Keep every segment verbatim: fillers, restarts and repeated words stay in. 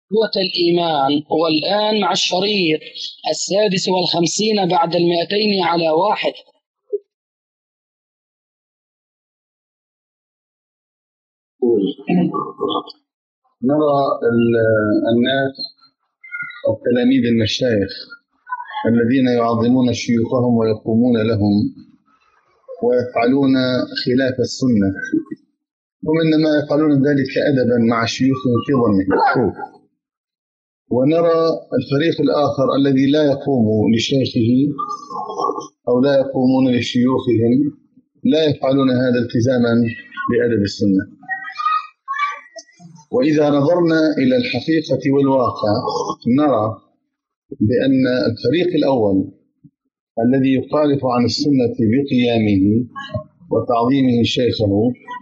قوة الإيمان. والآن مع الشريط السادس والخمسين بعد المئتين على واحد. نرى الناس أو تلاميذ المشايخ الذين يعظمون شيوخهم ويقومون لهم ويفعلون خلاف السنة، هم إنما يفعلون ذلك أدبا مع شيوخهم في ظنهم. ونرى الفريق الآخر الذي لا يقوم لشيخه أو لا يقومون لشيوخهم، لا يفعلون هذا التزاما بأدب السنة. وإذا نظرنا إلى الحقيقة والواقع نرى بأن الفريق الأول الذي يخالف عن السنة بقيامه وتعظيمه شيخه،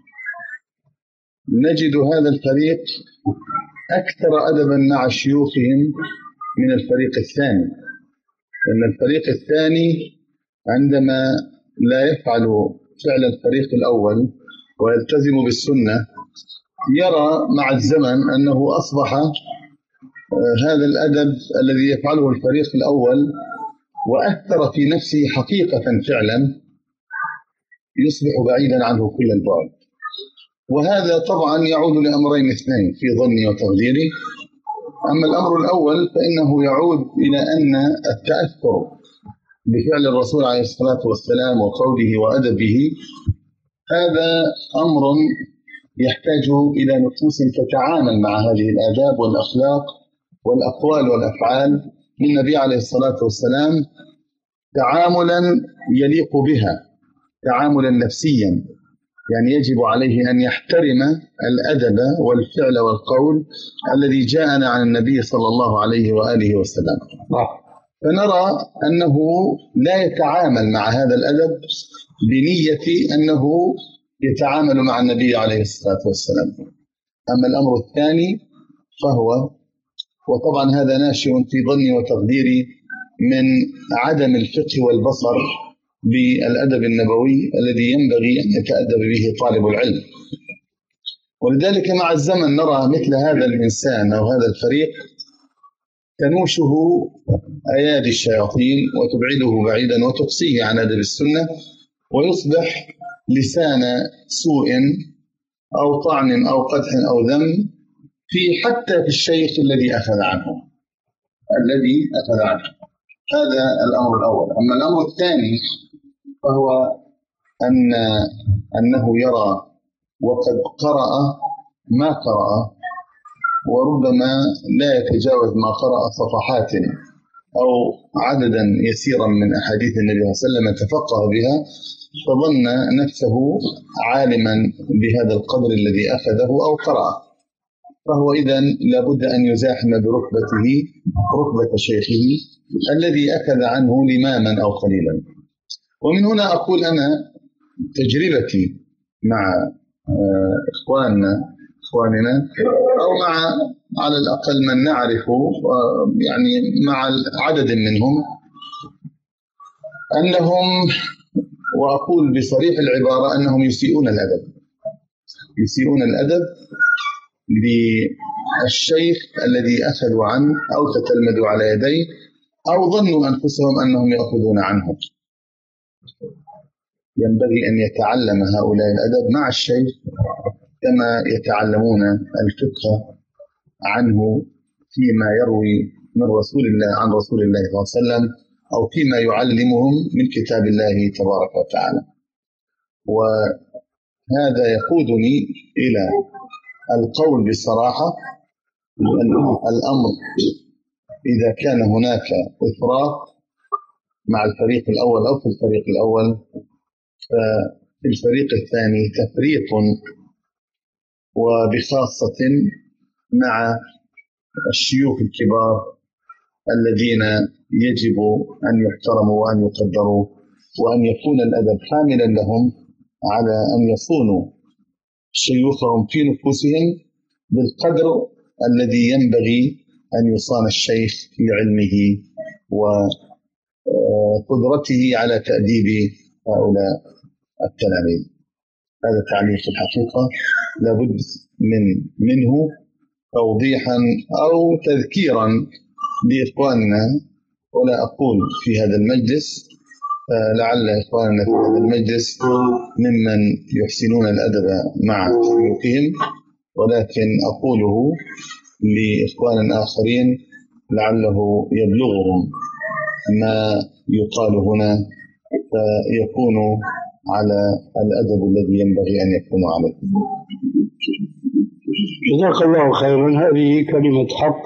نجد هذا الفريق أكثر أدبا مع شيوخهم من الفريق الثاني. لأن الفريق الثاني عندما لا يفعل فعل الفريق الأول ويلتزم بالسنة، يرى مع الزمن أنه أصبح هذا الأدب الذي يفعله الفريق الأول وأثر في نفسه حقيقة فعلا، يصبح بعيدا عنه كل البعد. وهذا طبعا يعود لأمرين اثنين في ظني وتقديري. أما الأمر الأول فإنه يعود إلى أن التأثر بفعل الرسول عليه الصلاة والسلام وقوله وأدبه هذا أمر يحتاج إلى نفوس تتعامل مع هذه الآداب والأخلاق والأقوال والأفعال للنبي عليه الصلاة والسلام تعاملا يليق بها، تعاملا نفسيا. يعني يجب عليه أن يحترم الأدب والفعل والقول الذي جاءنا عن النبي صلى الله عليه وآله وسلم. فنرى أنه لا يتعامل مع هذا الأدب بنية أنه يتعامل مع النبي عليه الصلاة والسلام. أما الأمر الثاني فهو، وطبعا هذا ناشئ في ظني وتقديري من عدم الفقه والبصر بالأدب النبوي الذي ينبغي أن يتأدب به طالب العلم. ولذلك مع الزمن نرى مثل هذا الإنسان أو هذا الفريق تنوشه أيادي الشياطين وتبعده بعيدا وتقصيه عن أدب السنة، ويصبح لسان سوء أو طعن أو قدح أو ذم في حتى في الشيخ الذي أخذ عنه الذي أخذ عنه. هذا الأمر الأول. أما الأمر الثاني فهو أن أنه يرى وقد قرأ ما قرأ، وربما لا يتجاوز ما قرأ صفحات أو عددا يسيرا من أحاديث النبي صلى الله عليه وسلم تفقه بها، فظن نفسه عالما بهذا القدر الذي أخذه أو قرأ، فهو إذن لابد أن يزاحم بركبته ركبة شيخه الذي أخذ عنه لماما أو قليلا. ومن هنا أقول أنا تجربتي مع إخواننا إخواننا أو مع على الأقل من نعرفه، يعني مع عدد منهم، أنهم، وأقول بصريح العبارة، أنهم يسيئون الأدب يسيئون الأدب للشيخ الذي أخذوا عنه أو تتلمذوا على يديه أو ظنوا أنفسهم أنهم يأخذون عنه. ينبغي أن يتعلم هؤلاء الأدب مع الشيخ كما يتعلمون الفقه عنه فيما يروي من رسول الله عن رسول الله صلى الله عليه وسلم أو فيما يعلمهم من كتاب الله تبارك وتعالى. وهذا يقودني إلى القول بصراحة الأمر إذا كان هناك إفراط مع الفريق الأول أو في الفريق الأول، ففي الفريق الثاني تفريط، وبخاصة مع الشيوخ الكبار الذين يجب أن يحترموا وأن يقدروا، وأن يكون الأدب حاملا لهم على أن يصونوا شيوخهم في نفوسهم بالقدر الذي ينبغي أن يصان الشيخ لعلمه وقدرته على تأديب هؤلاء التلاميذ. هذا تعليق الحقيقة لابد من منه توضيحا أو تذكيرا لإخواننا، ولا أقول في هذا المجلس، لعل إخواننا في هذا المجلس ممن يحسنون الأدب مع شيوخهم، ولكن أقوله لإخوان آخرين لعله يبلغهم ما يقال هنا فيكون على الأدب الذي ينبغي أن يكون عليه. جزاك الله خيرا. هذه كلمة حق،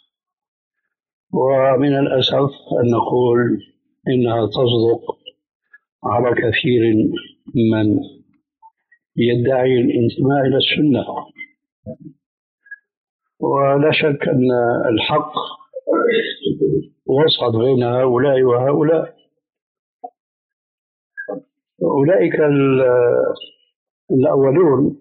ومن الأسف أن نقول إنها تصدق على كثير من يدعي الانتماء إلى السنة، ولا شك أن الحق وسط بين هؤلاء وهؤلاء. أولئك الأولون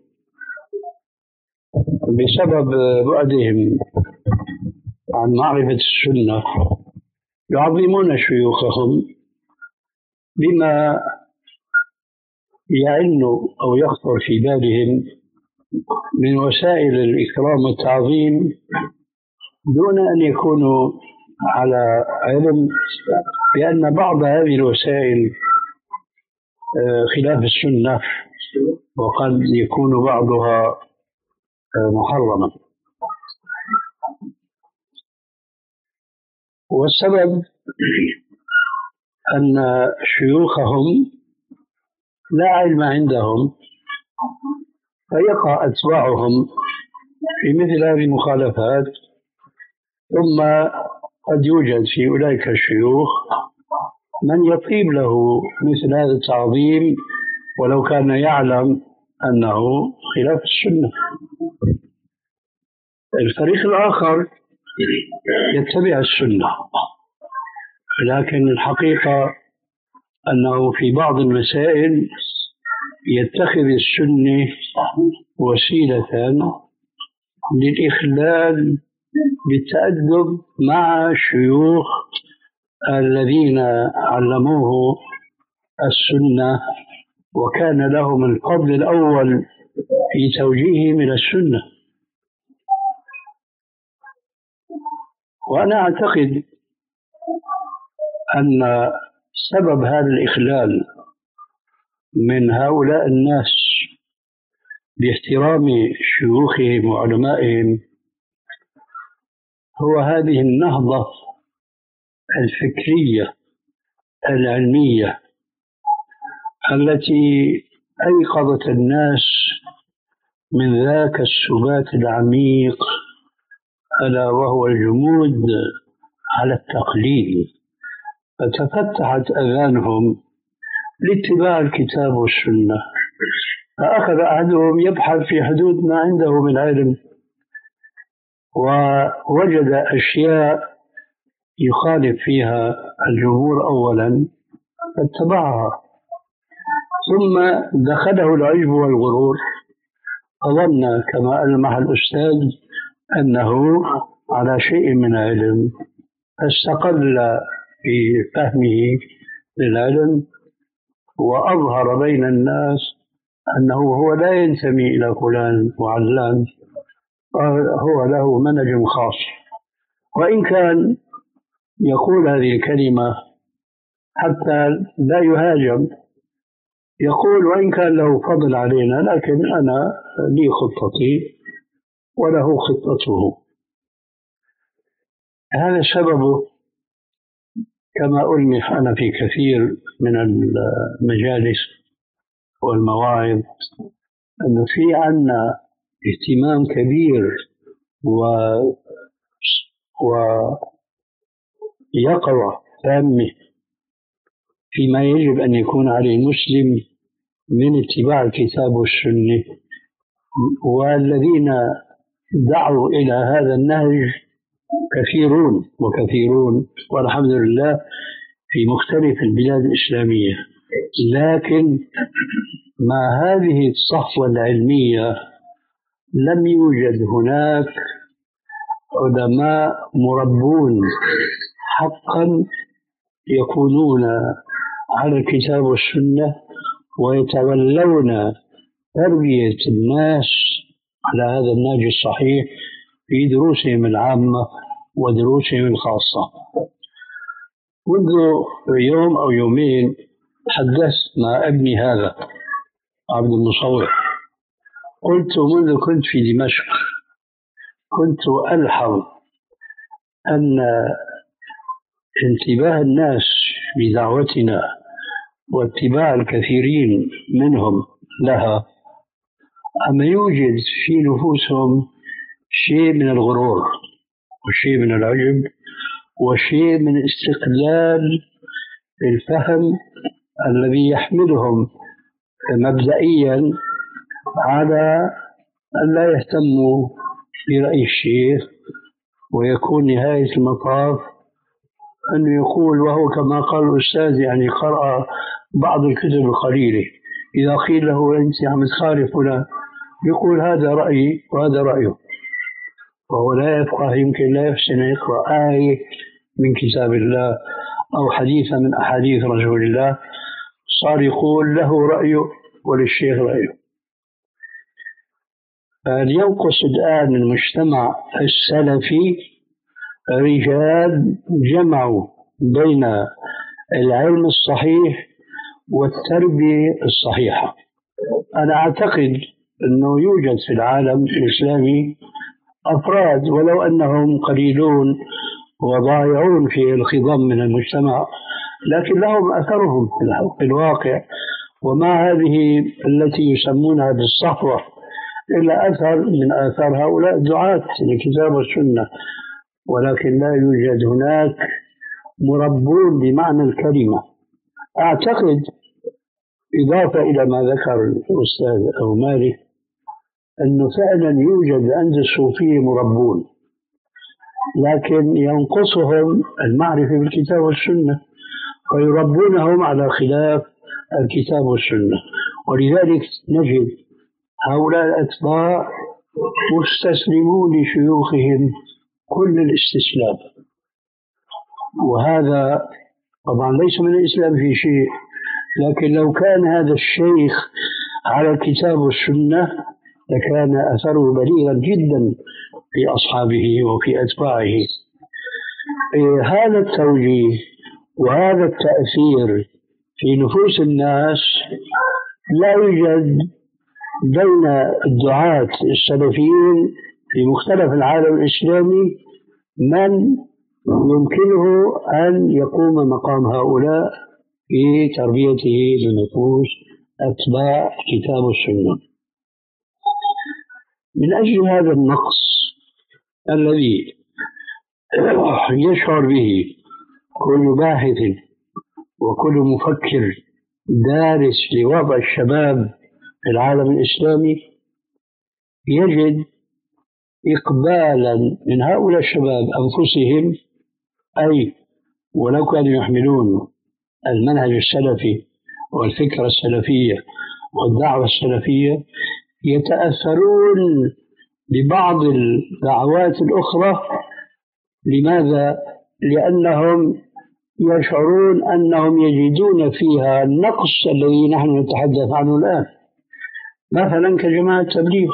بسبب بعدهم عن معرفة السنة يعظمون شيوخهم بما يعن أو يخطر في بالهم من وسائل الإكرام والتعظيم دون أن يكونوا على علم بأن بعض هذه الوسائل خلاف السنة، وقد يكون بعضها محرما. والسبب أن شيوخهم لا علم عندهم، فيقع أتباعهم في مثل هذه المخالفات. ثم قد يوجد في أولئك الشيوخ من يطيب له مثل هذا التعظيم ولو كان يعلم أنه خلاف السنة. الفريق الآخر يتبع السنة، لكن الحقيقة أنه في بعض المسائل يتخذ السنة وسيلة للإخلال بالتأدب مع الشيوخ الذين علموه السنة وكان لهم الفضل الأول في توجيههم إلى السنة. وأنا أعتقد أن سبب هذا الإخلال من هؤلاء الناس باحترام شيوخهم وعلمائهم هو هذه النهضة الفكرية العلمية التي أيقظت الناس من ذاك السبات العميق ألا وهو الجمود على التقليد، فتفتحت أذانهم لاتباع الكتاب والسنة. فأخذ أحدهم يبحث في حدود ما عنده من علم ووجد أشياء يخالف فيها الجمهور أولا فاتبعها، ثم دخله العجب والغرور، أظن كما ألمح الأستاذ أنه على شيء من علم، فاستقل في فهمه للعلم وأظهر بين الناس أنه هو لا ينتمي إلى فلان وعلان، هو له منهج خاص. وإن كان يقول هذه الكلمة حتى لا يهاجم، يقول وإن كان له فضل علينا لكن أنا لي خطتي وله خطته. هذا سببه كما ألمح أنا في كثير من المجالس والمواعظ أنه في عنا اهتمام كبير و ويقظة تامة فيما يجب أن يكون عليه المسلم من اتباع الكتاب والسنة، والذين دعوا إلى هذا النهج كثيرون وكثيرون والحمد لله في مختلف البلاد الإسلامية. لكن مع هذه الصحوة العلمية لم يوجد هناك علماء مربون حقا يكونون على الكتاب والسنة ويتولون تربية الناس على هذا النهج الصحيح في دروسهم العامة ودروسهم الخاصة. منذ يوم أو يومين حدثت مع ابني هذا عبد المصور، قلت منذ كنت في دمشق كنت ألحظ أن انتباه الناس بدعوتنا واتباع الكثيرين منهم لها أما يوجد في نفوسهم شيء من الغرور وشيء من العجب وشيء من استقلال الفهم الذي يحملهم مبدئيا على أن لا يهتموا برأي الشيخ، ويكون نهاية المطاف أنه يقول وهو كما قال الأستاذ يعني قرأ بعض الكتب القليلة، إذا قيل له أنت عم تخالف هنا يقول هذا رأيي وهذا رأيه، وهو لا يفقه، يمكن لا يحسن يقرأ آية من كتاب الله أو حديثا من أحاديث رسول الله صار يقول له رأيه وللشيخ رأيه. فلينقص الآن المجتمع السلفي رجال جمعوا بين العلم الصحيح والتربية الصحيحة. أنا أعتقد أنه يوجد في العالم الإسلامي أفراد ولو أنهم قليلون وضائعون في الخضم من المجتمع، لكن لهم أثرهم في الواقع، وما هذه التي يسمونها بالصحوة إلا أثر من آثار هؤلاء الدعاة لكتاب والسنة، ولكن لا يوجد هناك مربون بمعنى الكلمة. أعتقد إضافة إلى ما ذكر الأستاذ أو مالك أنه فعلا يوجد عند الصوفية مربون، لكن ينقصهم المعرفة بالكتاب والسنة ويربونهم على خلاف الكتاب والسنة، ولذلك نجد هؤلاء الأتباع مستسلمون لشيوخهم كل الاستسلام، وهذا طبعا ليس من الإسلام في شيء، لكن لو كان هذا الشيخ على الكتاب والسنة لكان أثره بليغا جدا في أصحابه وفي أتباعه. هذا التوجيه وهذا التأثير في نفوس الناس لا يوجد بين الدعاة السلفيين في مختلف العالم الإسلامي من يمكنه أن يقوم مقام هؤلاء في تربيته لنفوس أتباع كتاب السنة. من أجل هذا النقص الذي يشعر به كل باحث وكل مفكر دارس لوضع الشباب في العالم الإسلامي، يجد إقبالا من هؤلاء الشباب أنفسهم، أي ولو كانوا يحملون المنهج السلفي والفكرة السلفية والدعوة السلفية، يتأثرون ببعض الدعوات الأخرى. لماذا؟ لأنهم يشعرون أنهم يجدون فيها النقص الذي نحن نتحدث عنه الآن، مثلا كجماعة التبليغ.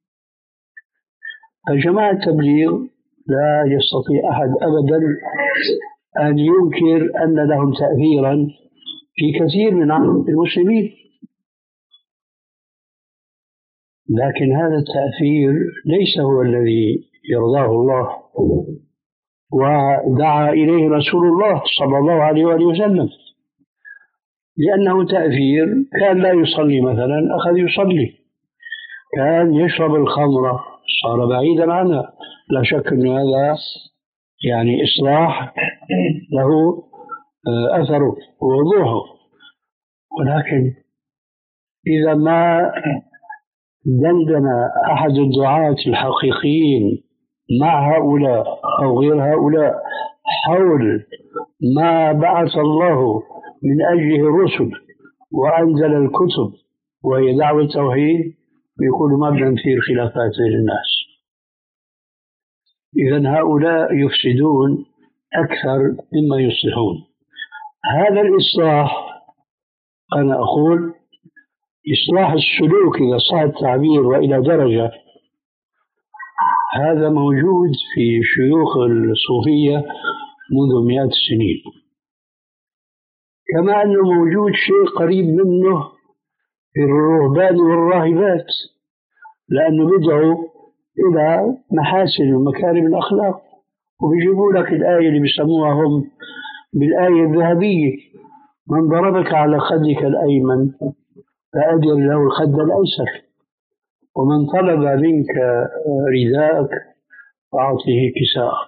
الجماعة التبليغ لا يستطيع أحد أبدا أن ينكر أن لهم تأثيرا في كثير من المسلمين، لكن هذا التأثير ليس هو الذي يرضاه الله ودعا إليه رسول الله صلى الله عليه وآله وسلم، لأنه تأثير كان لا يصلي مثلا أخذ يصلي، كان يشرب الخمر صار بعيدا عنها، لا شك أن هذا يعني إصلاح له أثره ووضوحه. ولكن إذا ما دندن أحد الدعاة الحقيقيين مع هؤلاء أو غير هؤلاء حول ما بعث الله من أجله الرسل وأنزل الكتب وهي دعوة التوحيد، يكون مبدأ في الخلافات بين الناس. إذن هؤلاء يفسدون أكثر مما يصلحون. هذا الإصلاح أنا أقول إصلاح السلوك إذا صح التعبير وإلى درجة، هذا موجود في شيوخ الصوفية منذ مئات السنين، كما أنه موجود شيء قريب منه في الرهبان والراهبات، لأنه بدعوا إلى محاسن ومكارم الأخلاق، وبيجيبوا لك الآية اللي بيسموها هم بالآية الذهبية: من ضربك على خدك الأيمن فأدر له الخد الأيسر، ومن طلب منك رداءك فأعطه كساءك.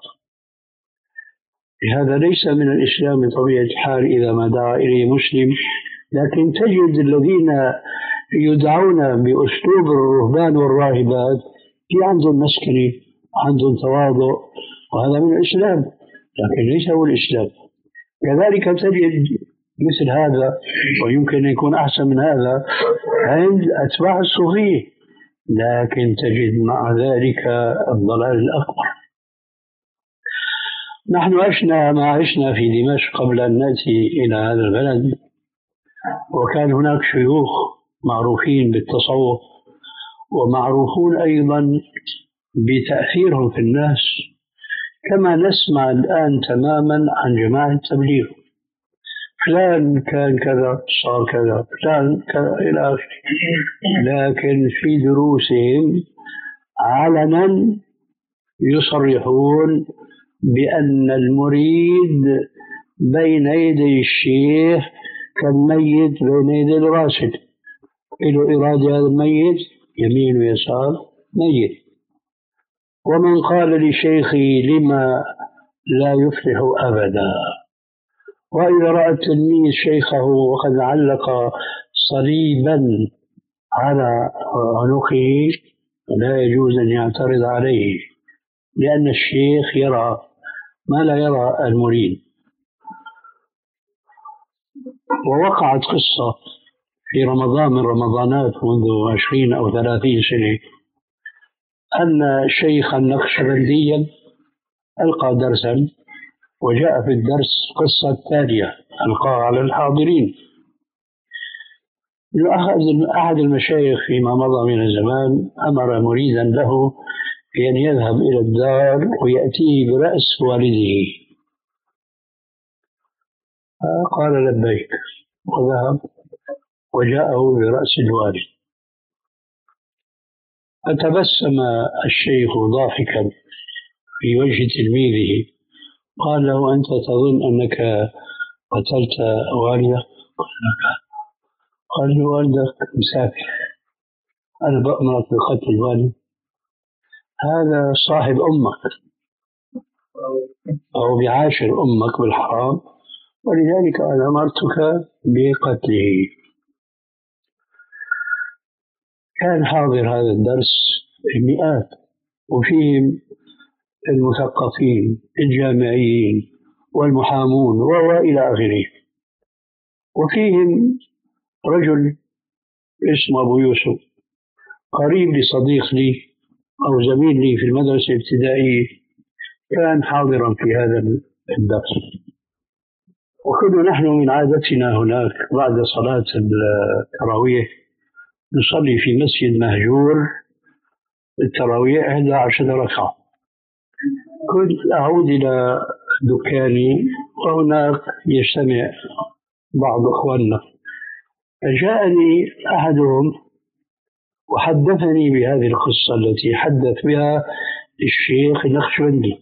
هذا ليس من الإسلام بطبيعة الحال إذا ما دعا إليه مسلم، لكن تجد الذين يدعون بأسلوب الرهبان والراهبات في عندهم مسكنة، عندهم تواضع، وهذا من الإسلام، لكن ليس هو الإسلام. كذلك تجد مثل هذا، ويمكن أن يكون أحسن من هذا، عند أتباع الصوفية، لكن تجد مع ذلك الضلال الأكبر. نحن عشنا ما عشنا في دمشق قبل أن نأتي إلى هذا البلد، وكان هناك شيوخ معروفين بالتصوف ومعروفون أيضا بتأثيرهم في الناس، كما نسمع الآن تماما عن جماعة التبليغ: فلان كان كذا صار كذا، فلان كذا إلى آخره. لكن في دروسهم علنا يصرحون بأن المريد بين يدي الشيخ كالميت بين يدي الراشد، له إرادة هذا الميت يمين ويسار ميت. ومن قال لشيخي لما لا يفلح أبدا، وإذا رأى التلميذ شيخه وقد علق صليبا على عنقه لا يجوز أن يعترض عليه، لأن الشيخ يرى ما لا يرى المريد. ووقعت قصة في رمضان من رمضانات منذ عشرين أو ثلاثين سنة، أن شيخا نقشبنديا ألقى درسا، وجاء في الدرس قصة تالية ألقاها على الحاضرين: أحد المشايخ فيما مضى من الزمان أمر مريدا له بأن يذهب إلى الدار ويأتيه برأس والده، قال لبيك، وذهب وجاءه برأس الوالد. فتبسم الشيخ ضاحكا في وجه تلميذه، قال له: أنت تظن أنك قتلت والدك؟ قال له: والدك مسافر، أنا بأمرك بقتل الوالد؟ هذا صاحب أمك أو بعاشر أمك بالحرام، ولذلك أنا أمرتك بقتله. كان حاضر هذا الدرس المئات، وفيهم المثقفين الجامعيين والمحامون وإلى آخره، وفيهم رجل اسمه أبو يوسف قريب لصديق لي أو زميل لي في المدرسة الابتدائية، كان حاضرا في هذا الدرس. وكنا نحن من عادتنا هناك بعد صلاة التراويح نصلي في مسجد مهجور التراويح إحدى عشرة ركعة. كنت أعود إلى دكاني وهناك يجتمع بعض أخواننا، فجاءني أحدهم وحدثني بهذه القصة التي حدث بها الشيخ النقشبندي.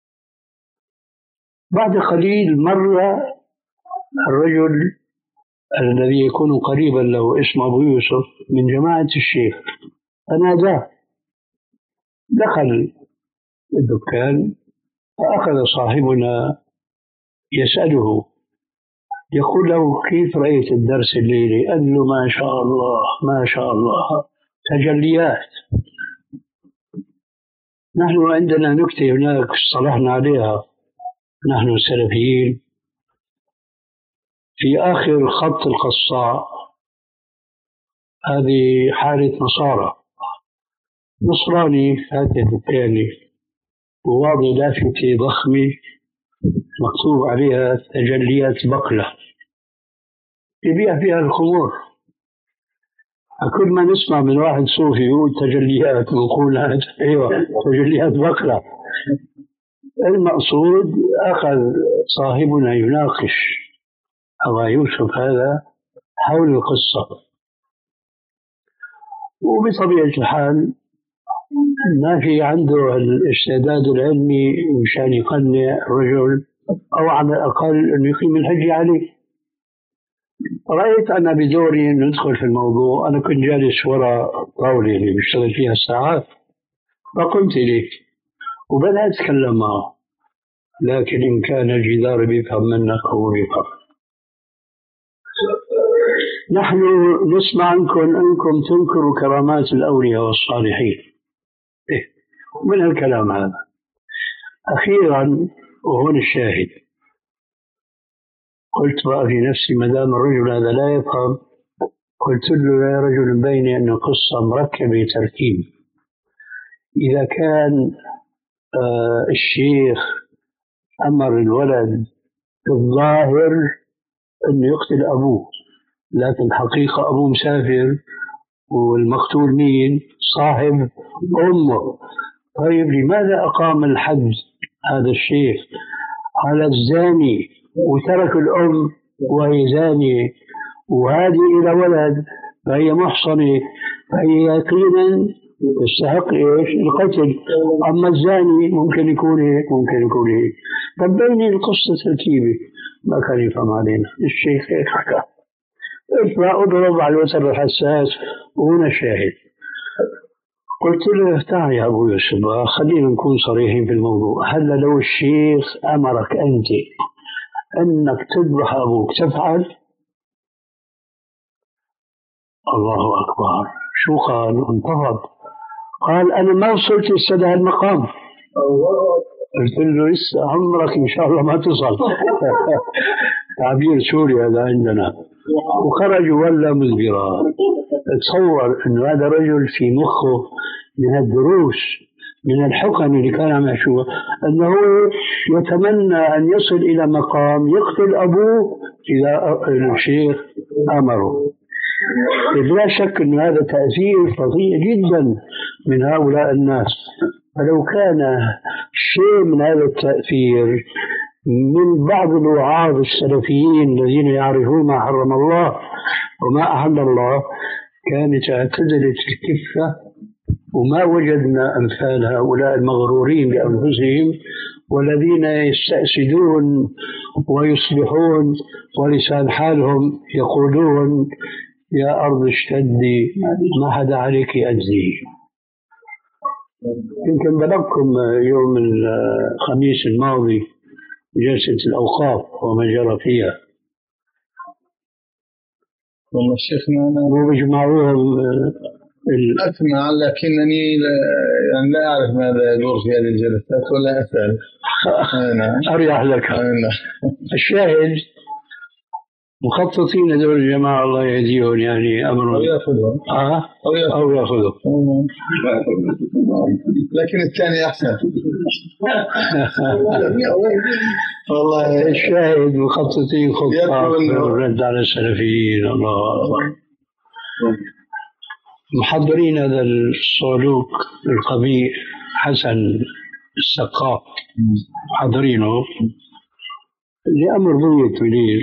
بعد قليل مر الرجل الذي يكون قريبا له اسمه أبو يوسف من جماعة الشيخ، فناداه، دخل الدكان، فأخذ صاحبنا يسأله، يقول له: كيف رأيت الدرس الليلي؟ قال له: ما شاء الله ما شاء الله، تجليات. نحن عندنا نكتة هناك اصطلحنا عليها نحن السلفيين: في آخر خط القصاء، هذه حالة نصارى، نصراني فاتح دكاني وواضع لافتة ضخمة مكتوب عليها تجليات بقلة، يبيع فيها الخمور. كل ما نسمع من واحد صوفي يقول تجليات مقولات، ايوه تجليات بقرة. المقصود أخذ صاحبنا يناقش أبا يوسف هذا حول القصة، وبطبيعة الحال ما في عنده الاستعداد العلمي مشان يقنع الرجل أو على الأقل أن يقيم الحجة عليه. رأيت أنا بدوري أن ندخل في الموضوع. أنا كنت جالس وراء طاولة اللي بشتغل فيها الساعات، فقمت إليه وبدأت أتكلم معه، لكن إن كان الجدار بيفهم منك هو بيفهم. نحن نسمع عنكم أنكم تنكروا كرامات الأولياء والصالحين، إيه من الكلام هذا. أخيرا وهون الشاهد، قلت بقى في نفسي ما دام الرجل هذا لا يفهم، قلت له يا رجل بيني أن قصة مركبة تركيب. إذا كان آه الشيخ أمر الولد في الظاهر أن يقتل أبوه، لكن حقيقة أبوه مسافر والمقتول مين؟ صاحب أمه. طيب لماذا أقام الحد هذا الشيخ على الزاني وترك الأم وهي زانية، وهذه إلى ولد فهي محصنة، فهي يقينا تستحق إيش؟ القتل. أما الزاني ممكن يكون هيك ممكن يكون هيك. طب بيني القصة تركيبة، ما كان يفهم علينا الشيخ هيك حكى. فأضرب على الوتر الحساس وهنا الشاهد. قلت له تعال يا أبو يوسف خلينا نكون صريحين في الموضوع. هل لو الشيخ أمرك أنت أنك تذبح أبوك تفعل؟ الله أكبر، شو قال؟ انتفض، قال أنا ما وصلت لسه المقام. قلت له لسه عمرك إن شاء الله ما تصل. تعبير سوري هذا عندنا. وخرج ولا مدبرا. تصور أن هذا رجل في مخه من الدروس من الحكم اللي كان عم يحشوها أنه يتمنى أن يصل إلى مقام يقتل أبوه إذا الشيخ أمره. لا شك أن هذا تأثير فظيع جدا من هؤلاء الناس. فلو كان شيء من هذا التأثير من بعض الوعاظ السلفيين الذين يعرفون ما حرم الله وما أحل الله كانت اعتدلت الكفة، وما وجدنا أمثال هؤلاء المغرورين بأنفسهم والذين يستأسدون ويصبحون ولسان حالهم يقولون يا أرض اشتدي ما حدا عليك أجزي. يمكن بلغكم يوم الخميس الماضي جلسة الأوقاف وما جرى فيها. والله شيخنا هو بيجمعوهم أسمع لكنني لا, يعني لا أعرف ماذا يدور في هذه الجلسات ولا أسأل. أريح لك. الشاهد مخططين هذول الجماعة الله يهديهم يعني أمر أو يأخذهم آه أو يأخذهم، لكن الثاني أحسن. والله الشاهد مخططين خطة الرد على السلفيين. الله أكبر. محضرين هذا الصعلوك القبيح حسن السقاف محضرينه لأمر ضيق منير.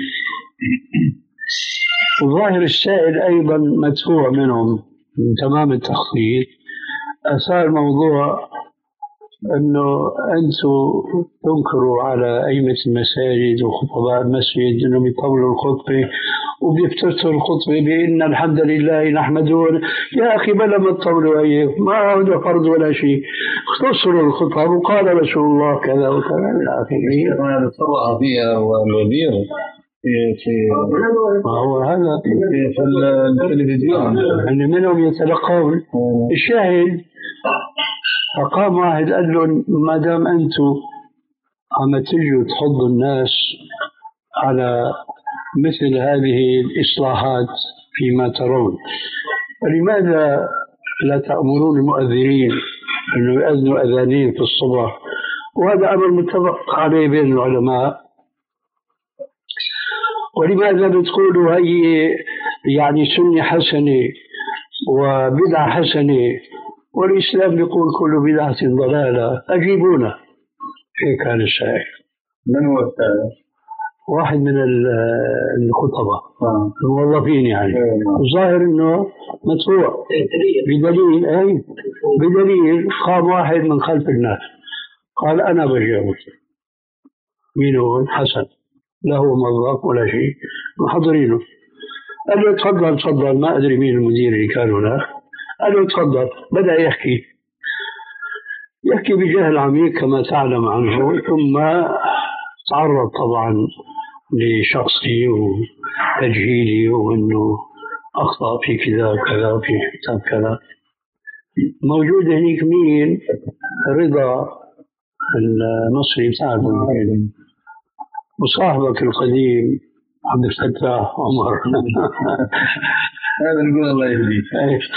وظاهر السائل أيضا مدفوع منهم من تمام التخطيط. أثار موضوع أنه أنتم تنكروا على أئمة المساجد وخطباء المسجد أنهم يطولوا الخطبة وبيفتتحوا الخطبة بأن الحمد لله نحمده. يا أخي بلا ما تطولوا أيه، ما هذا فرض ولا شيء، اختصروا الخطبة وقال رسول الله كذا وكذا إلى آخره. هذا صرح فيها والوزير في في ما هو هذا في التلفزيون أن منهم يتلقون. الشاهد فقام واحد قال له ما دام أنتم عم تجوا تحضوا الناس على مثل هذه الإصلاحات فيما ترون، فلماذا لا تأمرون المؤذنين أنه يؤذنوا أذانين في الصبح؟ وهذا أمر متفق عليه بين العلماء. ولماذا بتقولوا هي يعني سنة حسنة وبدعة حسنة، والإسلام يقول كل بدعة ضلالة، أجيبونا. هيك كان السائل. من هو السائل؟ واحد من الخطباء آه. الموظفين يعني. الظاهر انه مدفوع بدليل اي بدليل قام واحد من خلف الناس قال انا بجاوب. مين هو؟ حسن، لا هو موظف ولا شيء، محضرينه. قال له تفضل تفضل، ما ادري مين المدير اللي كان هناك. قال له تفضل. بدا يحكي يحكي بجهل عميق كما تعلم عنه، ثم تعرض طبعا لشخصي وتجهيلي وأنه أخطأ في كذا كذا في كتاب كذا. موجود هنيك مين؟ رضا المصري تعرفه، وصاحبك القديم عبد الفتاح عمر. هذا نقول الله يهديك.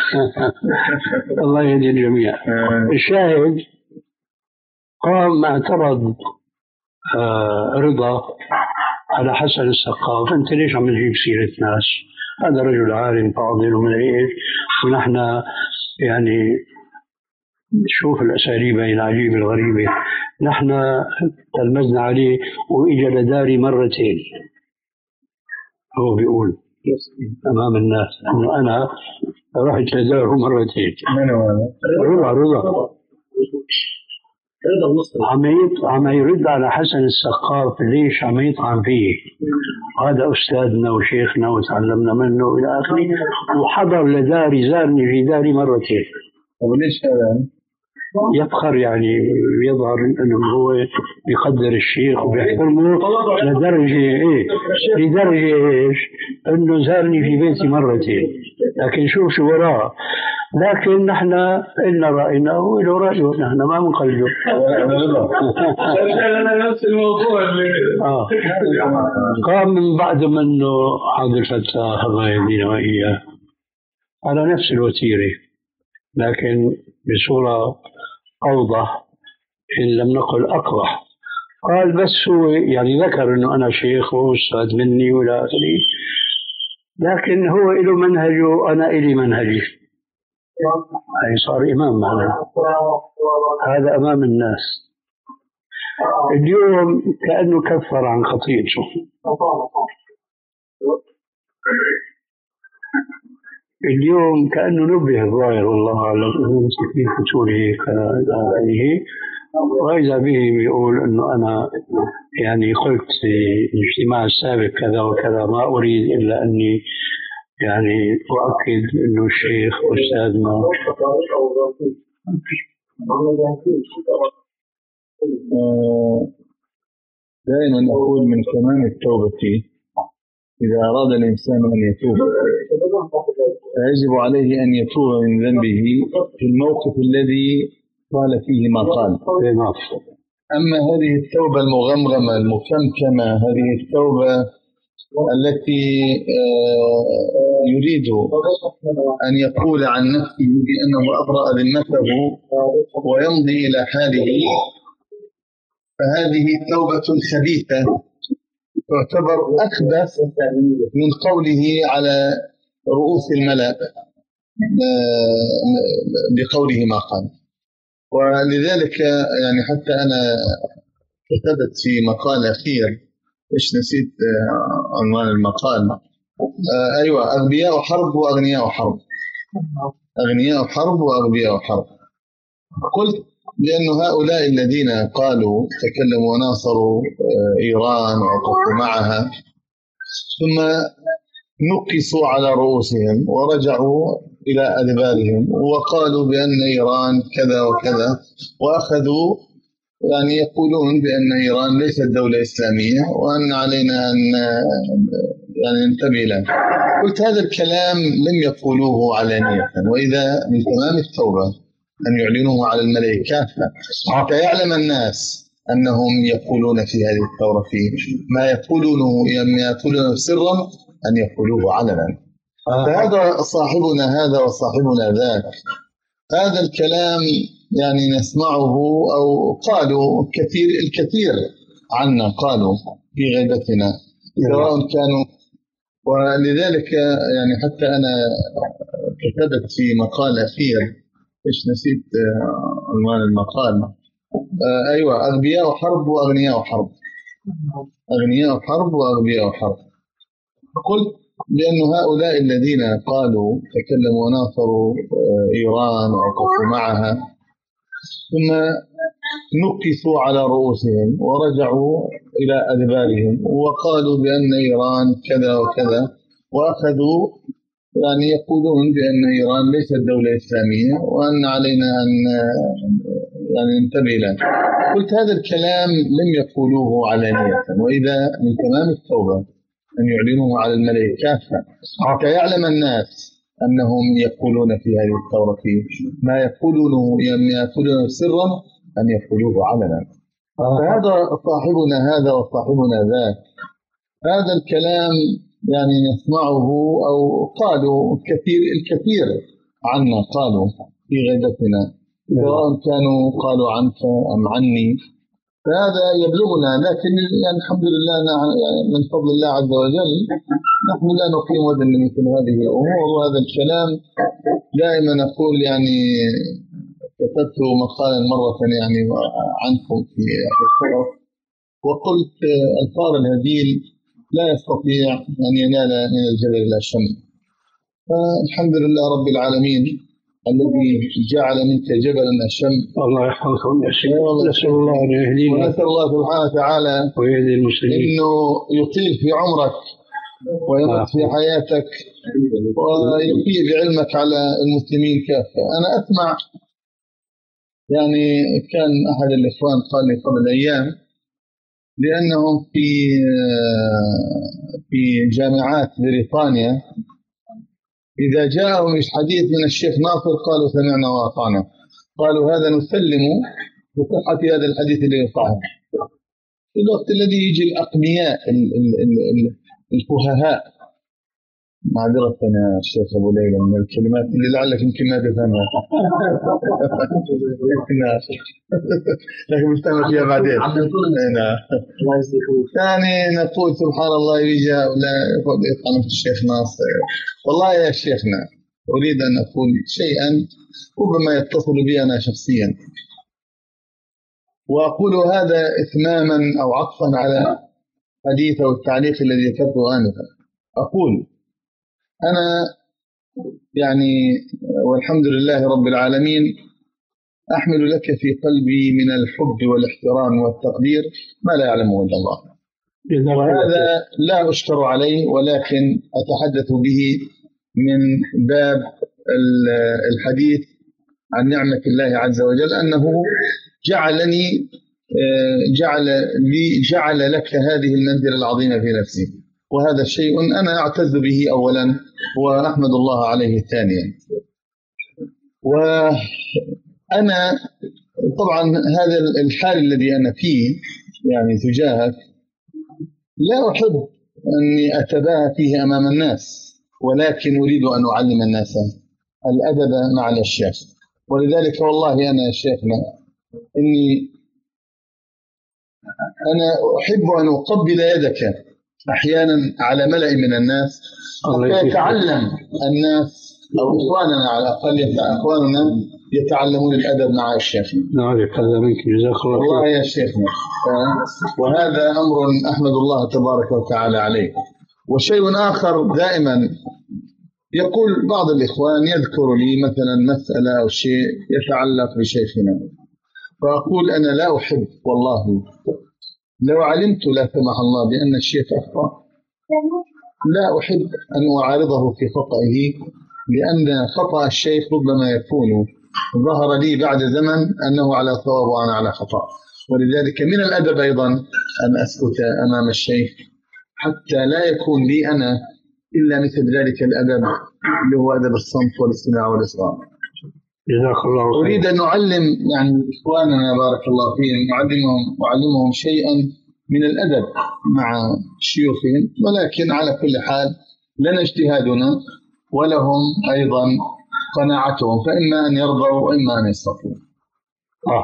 الله يهدي الجميع. الشاهد قام اعترض آه رضا على حسن السقاف، أنت ليش عم تجيب سيرة ناس؟ هذا رجل عالم فاضل ومن إيش، ونحن يعني نشوف الأساليب العجيبة الغريبة. نحن تلمذنا عليه وإجا لداري مرتين. هو بيقول أمام الناس أنه أنا رحت لداره مرتين. من هو هذا؟ رضا رضا عم عم يرد على حسن السقاف ليش عم يطعن فيه. هذا أستاذنا وشيخنا وتعلمنا منه إلى آخره، وحضر لداري، زارني في داري مرتين. وليش هذا؟ يفخر يعني، يظهر أنه هو يقدر الشيخ وبيحترمه لدرجة إيه، لدرجة إيش أنه زارني في بيتي مرتين. لكن شوف شو وراه. لكن نحن إلنا رأينا وإله رأيه، نحن ما بنقلده. نفس الموضوع آه. قام من بعد منه عبد الفتاح الله يهدينا وإياه على نفس الوتيرة، لكن بصورة أوضح إن لم نقل أقبح. قال بس هو يعني ذكر أنه أنا شيخ وأستاذ مني ولا آخره، لكن هو له منهجه وأنا إلي منهجي. يعني صار إمام معنا. هذا أمام الناس. اليوم كأنه كفر عن خطيئته. اليوم كأنه نبه الظاهر والله أعلم في فتوره كذلك، وإذا به بيقول أنه أنا يعني قلت في الاجتماع السابق كذا وكذا، ما أريد إلا أني يعني أؤكد أنه الشيخ أستاذنا. دائما أقول من كمال التوبة إذا أراد الإنسان أن يتوب فيجب عليه أن يتوب من ذنبه في الموقف الذي قال فيه ما قال. أما هذه التوبة المغمغمة المكمكمة، هذه التوبة التي يريد أن يقول عن نفسه بأنه أبرأ ذمته ويمضي إلى حاله، فهذه توبة خبيثة تعتبر أخبث من قوله على رؤوس الملأ بقوله ما قال. ولذلك يعني حتى أنا كتبت في مقال أخير، إيش نسيت عنوان المقال، آه أيوة، أغبياء حرب وأغنياء حرب، أغنياء حرب وأغبياء حرب. قلت بأن هؤلاء الذين قالوا تكلموا وناصروا إيران ووقفوا معها ثم نقصوا على رؤوسهم ورجعوا إلى أدبارهم وقالوا بأن إيران كذا وكذا، وأخذوا يعني يقولون بأن إيران ليست دولة إسلامية وأن علينا أن يعني ننتبه له. قلت هذا الكلام لم يقولوه علانية، وإذا من تمام التوبة أن يعلنوه على الملأ كافة حتى يعلم الناس أنهم يقولون في هذه الثورة في ما يقولونه يقولونه سرا أن يقولوه علنا. فهذا صاحبنا هذا وصاحبنا ذاك، هذا الكلام يعني نسمعه أو قالوا كثير الكثير عنا، قالوا في غيبتنا سواء كانوا. ولذلك يعني حتى أنا كتبت في مقال أخير، إيش نسيت عنوان المقال. آه أيوة، أغبياء حرب وأغنياء حرب، أغنياء حرب وأغبياء حرب. قلت بأن هؤلاء الذين قالوا تكلموا وناصروا إيران ووقفوا معها ثم نكسوا على رؤوسهم ورجعوا إلى أدبارهم وقالوا بأن إيران كذا وكذا، وأخذوا يعني يقولون بأن إيران ليست دولة إسلامية وأن علينا أن يعني ننتبه له. قلت هذا الكلام لم يقولوه علانية، وإذا من تمام التوبة أن يعلنوه على الملأ كافة حتى يعلم الناس أنهم يقولون في هذه الثورة ما يقولونه يقولونه سرا أن يقولوه علنا. فهذا صاحبنا هذا وصاحبنا ذاك، هذا الكلام يعني نسمعه أو قالوا كثير الكثير عنا، قالوا في غيبتنا سواء كانوا قالوا عنك أم عني، فهذا يبلغنا. لكن يعني الحمد لله من فضل الله عز وجل نحن لا نقيم وزن مثل هذه الأمور. وهذا الكلام دائما أقول يعني كتبت مقالا مرة يعني عنكم في الصحف وقلت الفار الهزيل لا يستطيع أن ينال من الجبل إلا شمس. فالحمد لله رب العالمين الذي جعل منك جبلا أشم. الله يحفظكم يا شيخ. نسأل الله أن يهدينا ونسأل الله سبحانه وتعالى ويهدي المسلمين إنه يطيل في عمرك ويمت في حياتك ويطيل بعلمك على المسلمين كافة. أنا أسمع يعني كان أحد الإخوان قال لي قبل أيام لأنهم في في جامعات بريطانيا إذا جاءهم حديث من الشيخ ناصر قالوا سمعنا وأطعنا، قالوا هذا نسلم بصحة هذا الحديث اللي يصحح. في الوقت الذي يجي الأقنياء الفههاء، معذرة يا الشيخ أبو ليلى من الكلمات اللي لعلك يمكن ما تفهمها لكن مستمع فيها بعدين. ثاني نقول سبحان الله يجي هؤلاء يطعنوا في الشيخ ناصر. والله يا شيخنا أريد أن أقول شيئا ربما يتصل بي أنا شخصيا، وأقول هذا إتماما أو عطفا على حديث أو التعليق الذي ذكرته آنفا. أقول أنا يعني والحمد لله رب العالمين أحمل لك في قلبي من الحب والاحترام والتقدير ما لا يعلمه إلا الله، وهذا لا أشكر عليه ولكن أتحدث به من باب الحديث عن نعمة الله عز وجل أنه جعلني جعل لي جعل لك هذه المنزلة العظيمة في نفسي، وهذا شيء أنا أعتز به أولا وأحمد الله عليه ثانيا. وأنا طبعا هذا الحال الذي أنا فيه يعني تجاهك لا أحب أني أتباهى فيه أمام الناس، ولكن أريد أن أعلم الناس الأدب مع الأشياخ. ولذلك والله أنا يا شيخنا إني أنا أحب أن أقبل يدك أحيانا على ملأ من الناس حتى يتعلم الناس أو إخواننا على الأقل إخواننا يتعلمون الأدب مع الشيخ. نعرف هذا منك جزاك الله خير. والله يا شيخنا وهذا أمر أحمد الله تبارك وتعالى عليه. وشيء آخر دائما يقول بعض الإخوان يذكر لي مثلا مسألة أو شيء يتعلق بشيخنا، فأقول أنا لا أحب والله لو علمت لا سمح الله بأن الشيخ أخطأ لا أحب أن أعارضه في خطئه، لأن خطأ الشيخ ربما يكون ظهر لي بعد زمن أنه على صواب وأنا على خطأ. ولذلك من الأدب أيضا أن أسكت أمام الشيخ حتى لا يكون لي أنا إلا مثل ذلك الأدب اللي هو أدب الصمت والاستماع والإصغاء. جزاك الله خير. أريد أن نعلم يعني إخواننا بارك الله فيهم نعلمهم نعلمهم شيئا من الأدب مع شيوخهم، ولكن على كل حال لنا اجتهادنا ولهم أيضا قناعتهم، فإما أن يرضوا وإما أن يسخطوا. آه.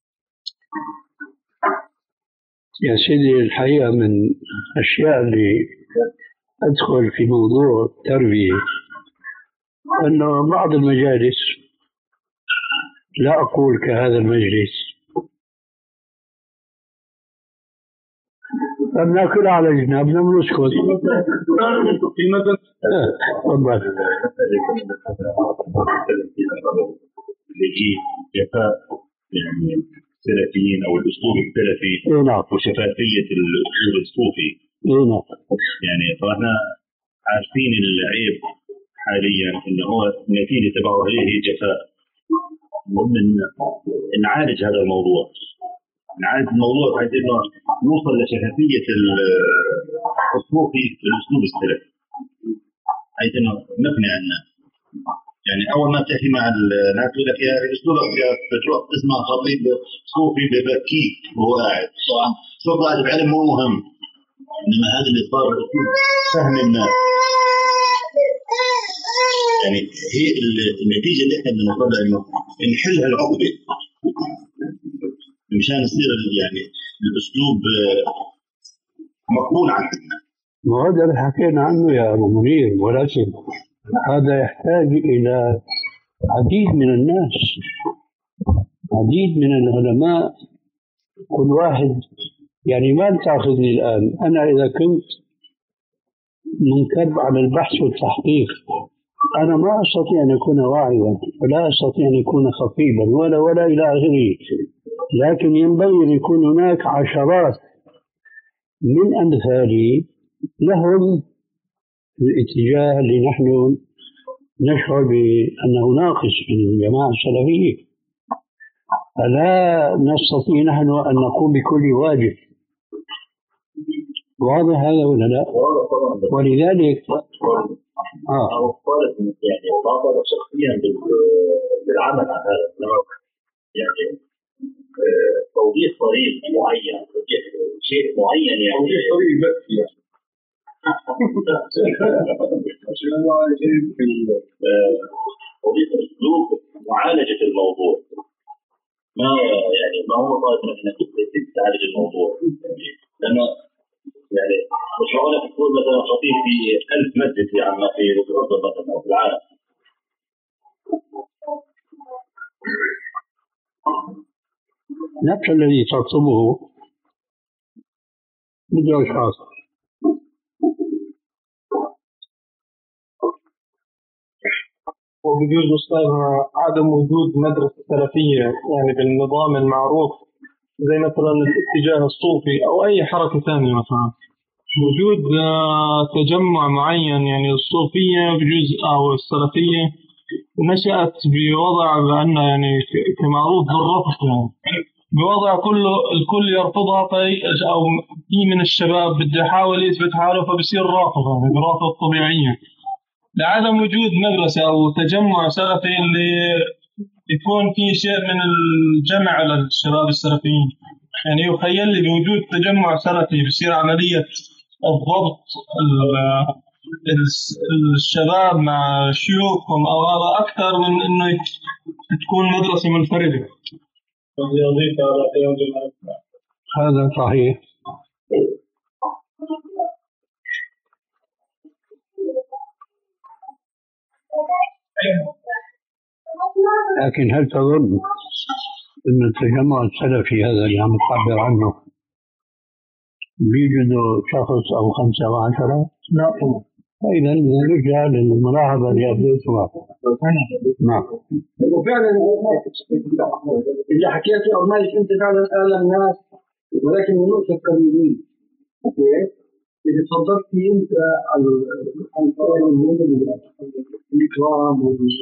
يا سيدي الحقيقة من الأشياء اللي أدخل في موضوع التربية أنه بعض المجالس، لا أقول كهذا المجلس، بناكل على جنابنا بنسكت. في مثل تفضل. يجي جفاء يعني السلفيين او الاسلوب السلفي نعم. وشفافيه الاسلوب الصوفي. نعم. يعني فاحنا عارفين العيب حاليا انه هو النتيجه تبعه هي هي جفاء. ومن نعالج هذا الموضوع، نعالج الموضوع بحيث انه نوصل لشفافيه الصوفي في الاسلوب السلفي، بحيث انه نقنع الناس. يعني اول ما تحكي مع الناس يقول لك يا اسلوبك بتروح تسمع خطيب صوفي ببكيك وهو قاعد، طبعا صوت العلم مو مهم، انما هذا اللي صار فهم الناس. يعني هي النتيجه اللي احنا بدنا نوصل لها انه نحل هالعقده مشان يصير يعني الاسلوب مقبول عند الناس. وهذا اللي حكينا عنه يا أبو منير، ولكن هذا يحتاج إلى عديد من الناس، عديد من العلماء، كل واحد. يعني ما تأخذني الآن أنا إذا كنت منكب على البحث والتحقيق، أنا ما أستطيع أن أكون واعظا ولا أستطيع أن أكون خطيبا ولا ولا إلى آخره، لكن ينبغي أن يكون هناك عشرات من أمثالي لهم الاتجاه اللي نحن نشعر بأنه ناقص من الجماعة السلفية، فلا نستطيع نحن أن نقوم بكل واجب. واضح هذا ولا لا؟ ولذلك اه قالت يعني طالب شخصيا بالعمل على هذا، يعني توضيح طريق معين، شيء معين، يعني توضيح طريق بس يعني توضيح اسلوب معالجه الموضوع، ما يعني ما هو طالب انك تعالج الموضوع، لانه يعني مش معقول تقول مثلا خطيب في ألف مسجد في عمان في الأردن مثلا أو في العالم. نفس الذي تطلبه بده أشخاص. وبيجوز أستاذ عدم وجود مدرسة سلفية يعني بالنظام المعروف زي مثلا الاتجاه الصوفي أو أي حركة ثانية، مثلا وجود تجمع معين، يعني الصوفية بجزء أو السلفية نشأت بوضع بأن يعني كمعروف بالرفض، يعني بوضع كله الكل يرفضها، في أو في من الشباب بده يحاول يثبت حاله فبصير رافض، يعني برافض طبيعية، لعدم وجود مدرسة أو تجمع سلفي اللي يكون فيه شيء من الجمع للشباب السلفيين. يعني يخيل لي بوجود تجمع سلفي بصير عملية الضبط الشباب مع شيوخهم أو هذا أكثر من إنه تكون مدرسة منفردة. هذا صحيح. لكن هل تظن أن التجمع السلفي هذا اللي عم تعبر عنه بيوجدوا شخص أو خمسة أو عشرة؟ لا. فإذا نرجع للملاحظة اللي أبديتها. نعم. وفعلا اللي حكيته أو مالك أنت فعلا أعلى الناس، ولكن من نقطة قريبين. إذا تفضلت أنت عن الإكرام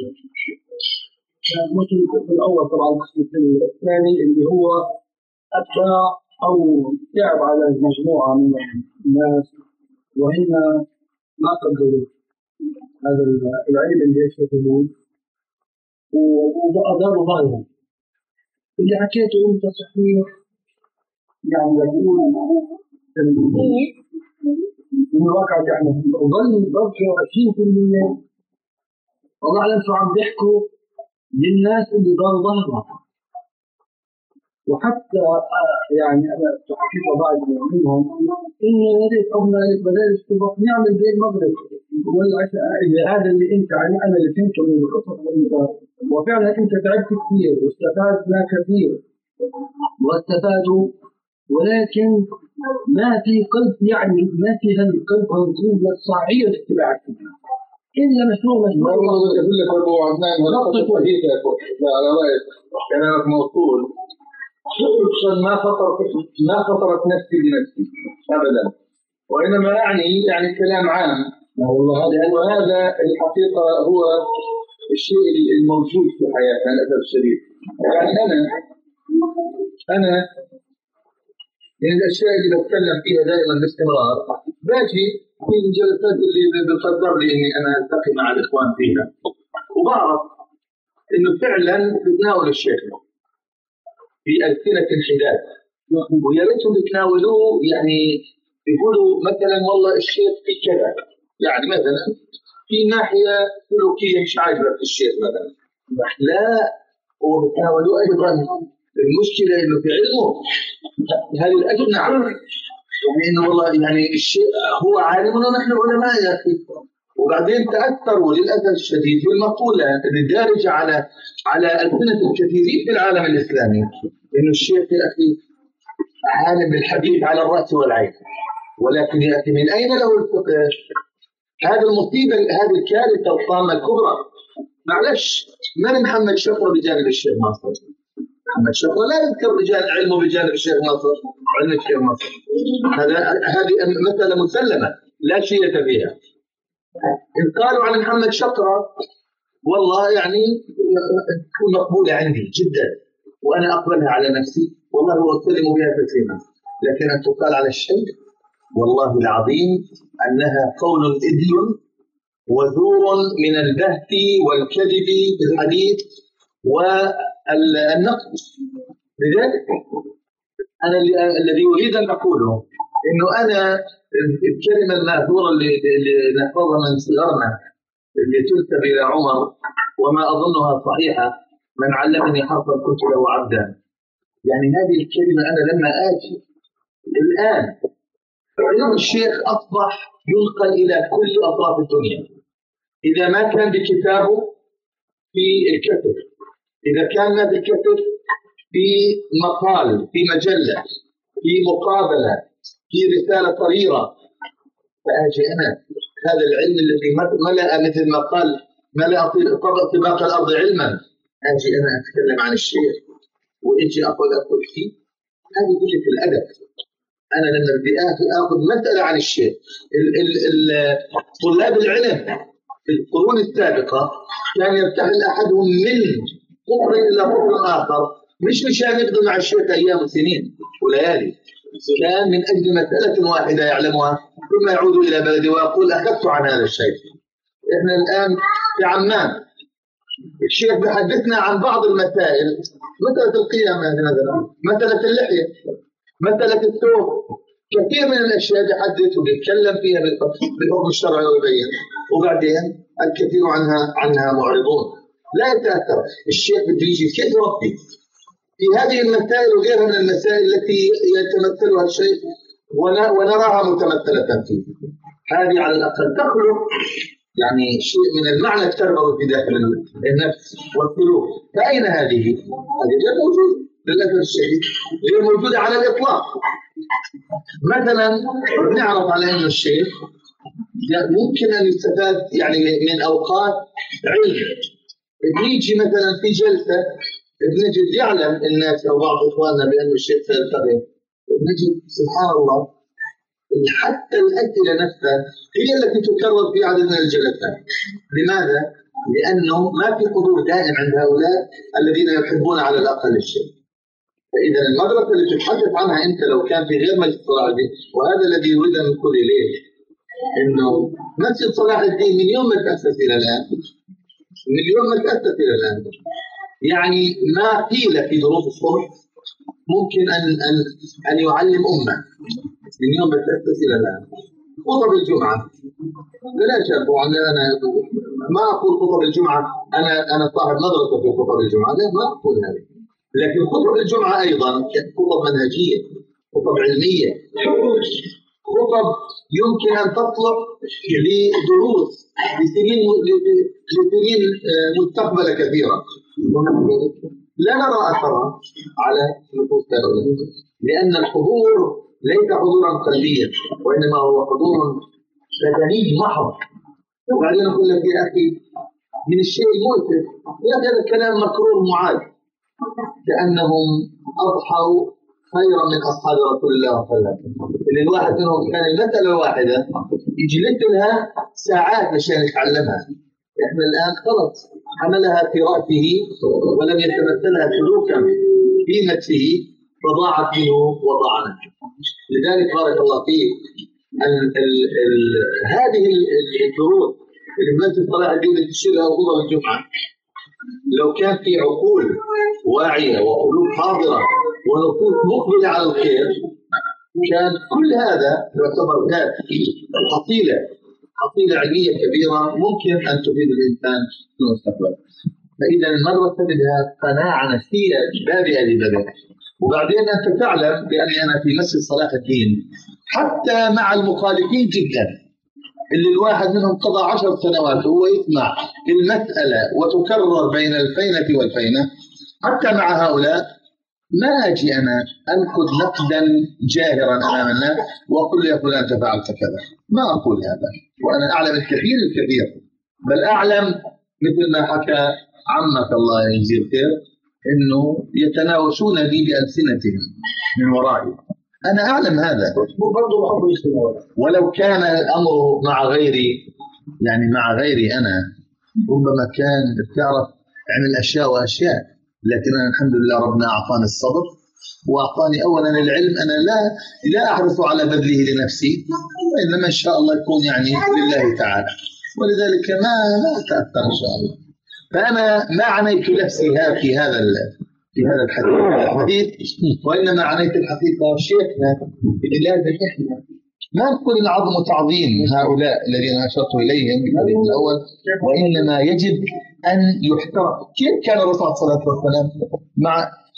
مثل الأول، طبعا القسم الثاني اللي هو أتى أو تعب على مجموعة من الناس وهن ما قدروا هذا العلم اللي يكتبون وأداروا ظاهرا. اللي حكيته أنت صحيح، يعني يقول من الواقع يعني ظل برجع عشرين بالمئة والله أعلم شو عم بيحكوا للناس اللي ضلوا ظهرهم. وحتى يعني أنا حكيت بعض منهم إنه يا ريت أو مالك بدل تروح نعمل زي المغرب هذا اللي انت يعني انا اللي فهمته من القصص وفعلا انت تعبت كثير واستفدنا كثير واستفادوا، ولكن ما في قلب يعني ما في هالقلب هالقلب والصاعية لاتباع الكتاب إلا مشروع مشروع. والله أقول لك أبو عثمان ونقطة وحيدة على رأيك كلامك موصول. شخصا ما خطرت ما خطرت نفسي بنفسي أبدا، وإنما يعني يعني كلام عام. والله لأنه هذا الحقيقة هو الشيء الموجود في حياتنا للأسف الشديد. يعني أنا أنا من الأشياء اللي بتكلم فيها دائما باستمرار باجي في الجلسات اللي بتقدر لي إني أنا ألتقي مع الإخوان فيها، وبعرف إنه فعلا بتناول الشيخ في ألسنة الحداد، ويا ريتهم يتناولوه يعني يقولوا مثلا والله الشيخ في كذا، يعني مثلا في ناحية سلوكية مش عاجبة في الشيخ مثلا، لا هو بتناولوه أيضا المشكلة إنه في علمه هذه الأجر نعم، يعني إنه والله يعني الشيء هو عالم ونحن علماء يا أخي. وبعدين تأثروا للأسف الشديد بالمقولة الدارجة على على ألسنة الكثيرين في العالم الإسلامي إنه الشيخ يا أخي عالم بالحديث على الرأس والعين، ولكن يا أخي من أين له الفقه؟ هذا المصيبة، هذه الكارثة الطامة الكبرى. معلش من محمد شقرة بجانب الشيخ ناصر؟ محمد شقرة لا يذكر رجال علمه بجانب الشيخ ناصر، علم الشيخ ناصر هذا هذه مسألة مسلمة لا شيء فيها. إن قالوا عن محمد شقرة والله يعني تكون مقبولة عندي جدا وأنا أقبلها على نفسي والله وأسلم بها تسليما، لكن أن تقال على الشيخ والله العظيم أنها قول إدل وزور من البهت والكذب في الحديث والنقد. لذلك أنا الذي أريد أن أقوله إنه أنا الكلمة المأثورة اللي, اللي نحفظها من صغرنا اللي تنسب إلى عمر وما أظنها صحيحة، من علمني حرفا كنت له عبدا. يعني هذه الكلمة أنا لما آتي الآن علم الشيخ أصبح ينقل إلى كل أطراف الدنيا، إذا ما كان بكتابه في الكتب، إذا كان ما بكتب في مقال في مجلة في مقابلة في رسالة صغيرة، فأجي أنا هذا العلم الذي ملأ مثل ما قال ملأ طباق الأرض علما، أجي أنا أتكلم عن الشيخ وإجي أقول أقول فيه، هذه قلة الأدب. أنا لما بدي آخذ مسألة عن الشيخ، طلاب العلم في القرون السابقة كان يرتحل أحدهم من قطر إلى قطر آخر مش مشان يقضي مع الشيخ أيام وسنين وليالي، كان من أجل مسألة واحدة يعلمها ثم يعود إلى بلده ويقول أخذت عن هذا الشيء. إحنا الآن في عمان الشيخ بحدثنا عن بعض المسائل، مسألة القيامة مثلا، مسألة اللحية، مسألة الثوب، كثير من الأشياء يحدث ويتكلم فيها بالحكم الشرعي ويبين، وبعدين الكثير عنها عنها معرضون لا يتأثر. الشيخ بده يجي كيف ربي في هذه المسائل وغيرها من المسائل التي يتمثلها الشيء ونراها متمثلة فيه، هذه على الأقل تخلق يعني شيء من المعنى التربوي في داخل النفس والسلوك. فأين هذه؟ هذه غير موجودة للأسف الشديد، غير موجودة على الإطلاق. مثلا نعرف على أن الشيخ ممكن أن يستفاد يعني من أوقات علم، بنيجي مثلا في جلسة بنجد يعلم الناس أو بعض إخواننا بأن الشيخ سيلتقي، بنجد سبحان الله حتى الأسئلة نفسها هي التي تكرر في عدد من الجلسات. لماذا؟ لأنه ما في حضور دائم عند هؤلاء الذين يحبون على الأقل الشيء. فإذا المدرسة اللي تتحدث عنها أنت لو كان في غير مسجد صلاح الدين، وهذا الذي يريد أن نقول إليه إنه مسجد صلاح الدين من يوم ما تأسس إلى الآن، من يوم ما تأسس إلى الآن يعني ما قيل في دروس الصبح ممكن أن أن أن يعلم أمة من يوم ما تأسس إلى الآن. خطب الجمعة لا شافوا أنا أنا ما أقول خطب الجمعة أنا أنا صاحب مدرسة في خطب الجمعة، لا ما أقول هذا، لكن خطب الجمعة أيضا خطب منهجية، خطب علمية، رطب يمكن أن تطلع لدروس لسنين لسنين مستقبلة كثيرة، ومع ذلك لا نرى أثرها على نفوس هؤلاء، لأن الحضور ليس حضورا قلبيا وإنما هو حضور بدني محض. وبعدين أقول لك يا أخي من الشيء المؤسف يا هذا الكلام مكرور معاد، كأنهم أضحوا خيرا من أصحاب رسول الله صلى الله عليه وسلم، اللي الواحد منهم كان المسألة الواحدة يجلد لها ساعات عشان يتعلمها. إحنا الآن خلص حملها في رأسه ولم يتمثلها سلوكا في نفسه فضاعت منه وضاعنا. لذلك بارك الله فيك ال ال ال هذه الدروس اللي بمسجد صلاح الدين تشيرها خطب الجمعة، لو كان في عقول واعية وقلوب حاضرة ونفوس مقبلة على الخير كان كل هذا يعتبر ذات حصيلة حصيلة علمية كبيرة ممكن أن تفيد الإنسان في المستقبل. فإذا المدرسة بدها قناعة نفسية بادئة لبدء. وبعدين أنت تعلم بأني أنا في مسجد صلاح الدين حتى مع المخالفين جدا اللي الواحد منهم قضى عشر سنوات وهو يسمع المسألة وتكرر بين الفينة والفينة، حتى مع هؤلاء ما أجي أنا أنقد نقدا جاهرا أمام الناس وأقول يا فلان أنت فعلت كذا، ما أقول هذا، وأنا أعلم الكثير الكثير، بل أعلم مثل ما حكى عمك الله يجزيه الخير إنه يتناوشون بي بألسنتهم من ورائي، أنا أعلم هذا. ولو كان الأمر مع غيري يعني مع غيري أنا ربما كان تعرف عمل أشياء وأشياء، لكن أنا الحمد لله ربنا أعطاني الصبر وأعطاني أولا العلم. أنا لا لا أحرص على بذله لنفسي وإنما إن شاء الله يكون يعني لله تعالى، ولذلك ما ما أتأثر إن شاء الله. فأنا ما عنيت نفسي في هذا في هذا الحديث، وإنما عنيت الحقيقة شيخنا اللي لازم إحنا ما نقول العظم تعظيم هؤلاء الذين أشرت إليهم في الحديث الأول، وإنما يجب أن يحترم. كيف كان الرسول صلى الله عليه وسلم مع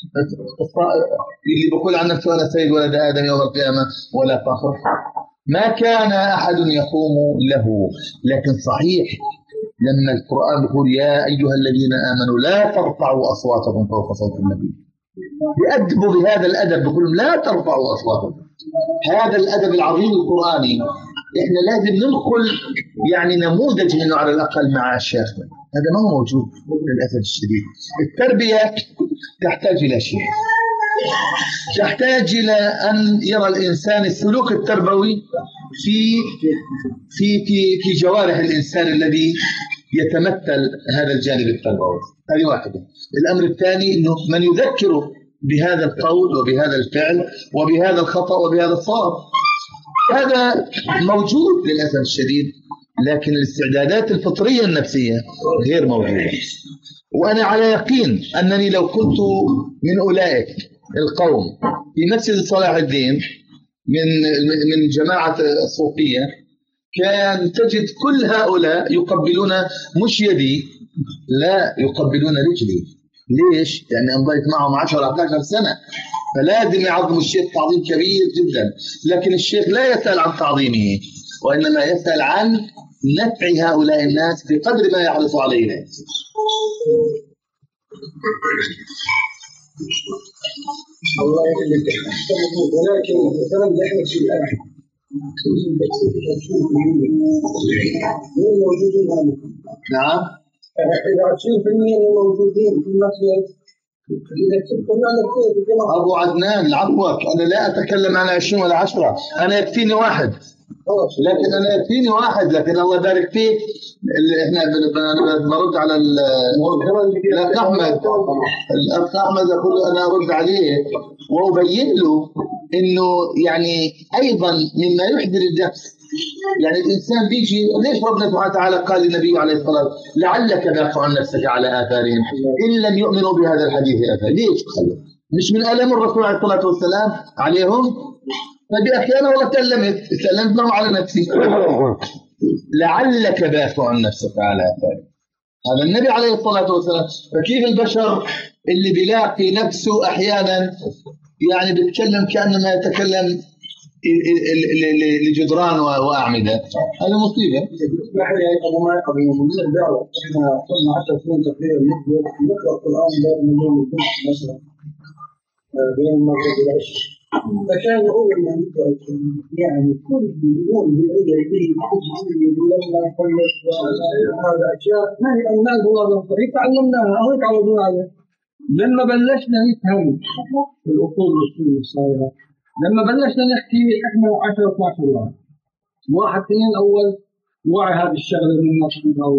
اللي بقول عن نفسه أنا سيد ولد آدم يوم القيامة ولا فخر؟ ما كان أحد يقوم له، لكن صحيح لما القرآن يقول يا أيها الذين آمنوا لا ترفعوا أصواتكم فوق صوت النبي، يأدبوا بهذا الأدب، بيقولوا لا ترفعوا أصواتكم. هذا الأدب العظيم القرآني إحنا لازم ننقل يعني نموذج منه على الأقل مع شيخنا، هذا ما هو موجود للأسف الشديد. التربية تحتاج إلى شيء، تحتاج إلى أن يرى الإنسان السلوك التربوي في في في في جوارح الإنسان الذي يتمثل هذا الجانب التربوي. هذه واحدة. الأمر الثاني إنه من يذكره بهذا القول وبهذا الفعل وبهذا الخطأ وبهذا الصواب، هذا موجود للأسف الشديد، لكن الاستعدادات الفطرية النفسية غير موجودة. وأنا على يقين أنني لو كنت من أولئك القوم في مسجد صلاح الدين من من جماعة الصوفية كان تجد كل هؤلاء يقبلون مش يدي، لا يقبلون رجلي. ليش؟ لأني أمضيت معهم عشرة أحد عشر سنة، فلازم يعظم الشيخ تعظيم كبير جدا. لكن الشيخ لا يسأل عن تعظيمه، وإنما يسأل عن نفع هؤلاء الناس بقدر ما يحرص عليه. الله يخليك. ولكن مثلا نحن في الآن نعم. إذا عشرين بالمئة موجودين في المسجد إذا كنت أبو عدنان عفوك، أنا لا أتكلم عن عشرين ولا عشرة، أنا يكفيني واحد، لكن أنا يكفيني واحد لكن الله يبارك فيك. إحنا برد على الأخ أحمد، الأخ أحمد أقول أنا أرد عليه وأبين له إنه يعني أيضا مما يحضر النفس، يعني الإنسان بيجي ليش ربنا سبحانه وتعالى قال للنبي عليه الصلاة والسلام لعلك باقع نفسك على آثارهم إن لم يؤمنوا بهذا الحديث أثر. ليش خلوا؟ مش من ألم الرسول عليه الصلاة والسلام عليهم؟ فبي أخي أنا والله تألمت تألمت معه على نفسي. لعلك باقع نفسك على آثارهم، هذا النبي عليه الصلاة والسلام. فكيف البشر اللي بيلاقي نفسه أحيانا يعني بيتكلم كأنما يتكلم لجدران وأعمدة، هذا مصيبة. اسمح لي أبو ما قبل ما نبدأ الدعوة، إحنا صرنا عشر سنين تقريبا نقرأ القرآن دائما من يوم الجمعة مثلا بين المغرب والعشاء. فكان أول ما نقرأ يعني كل يوم بالعيد فيه يقول لنا خلص هذا أشياء ما هي أنال الله من طريق تعلمناها أو تعودنا عليها. لما بلشنا نفهم الأصول الأصول الصايرة، لما بلشنا نحكي إحنا عشرة اثناشر واحد واحد اثنين أول وعي هذه الشغلة من نفسه أو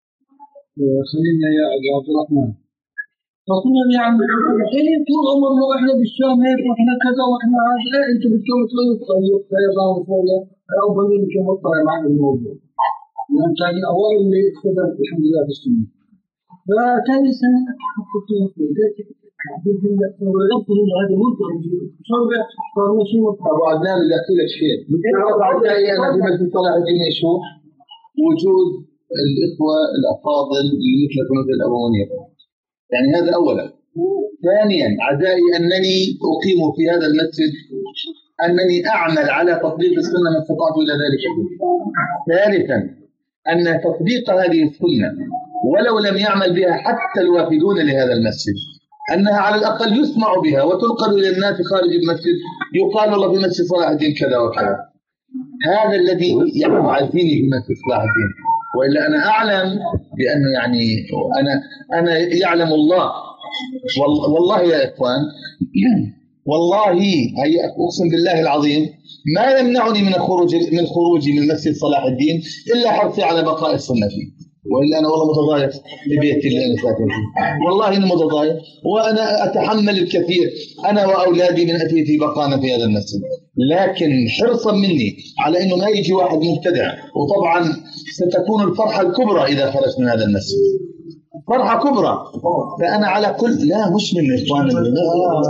خلينا يا عبد الرحمن. فصرنا يعني الحين طول عمرنا وإحنا بالشام هيك وإحنا كذا وإحنا هذا، أنتم بتكونوا تقولوا طيب سيران وشوية أو بنين يمكن مطلع معنا الموضوع. لأن كان أوائل اللي اختزل الحمد لله في السنة. فثاني سنة حطيت له في ذاتي كعبين في الغفر إنه هذا ممكن صار صار ماشي مطلع. أبو عدنان بدي أحكي لك شيء. بعد أنا في مسجد صلاح الدين شو وجود الإخوة الأفاضل اللي مثلكم مثل أبو منير. يعني هذا أولا. ثانيا عزائي أنني أقيم في هذا المسجد، أنني أعمل على تطبيق السنة ما استطعت إلى ذلك. ثالثا أن تطبيق هذه السنة ولو لم يعمل بها حتى الوافدون لهذا المسجد، أنها على الأقل يسمع بها وتنقل إلى الناس خارج المسجد، يقال الله في مسجد صلاح الدين كذا وكذا. هذا الذي يعزيني في مسجد صلاح الدين. وإلا أنا أعلم بأنه يعني أنا أنا يعلم الله والله يا إخوان، والله هي أقسم بالله العظيم ما يمنعني من الخروج من خروجي من مسجد صلاح الدين إلا حرصي على بقاء السنة فيه. وإلا أنا والله متضايق ببيتي اللي أنا ساكن فيه، والله أنا متضايق وأنا أتحمل الكثير أنا وأولادي من أتيتي بقانا في هذا المسجد، لكن حرصا مني على أنه ما يجي واحد مبتدع. وطبعا ستكون الفرحة الكبرى إذا خرجت من هذا المسجد، فرحة كبرى. فأنا على كل لا مش من إخواننا، لا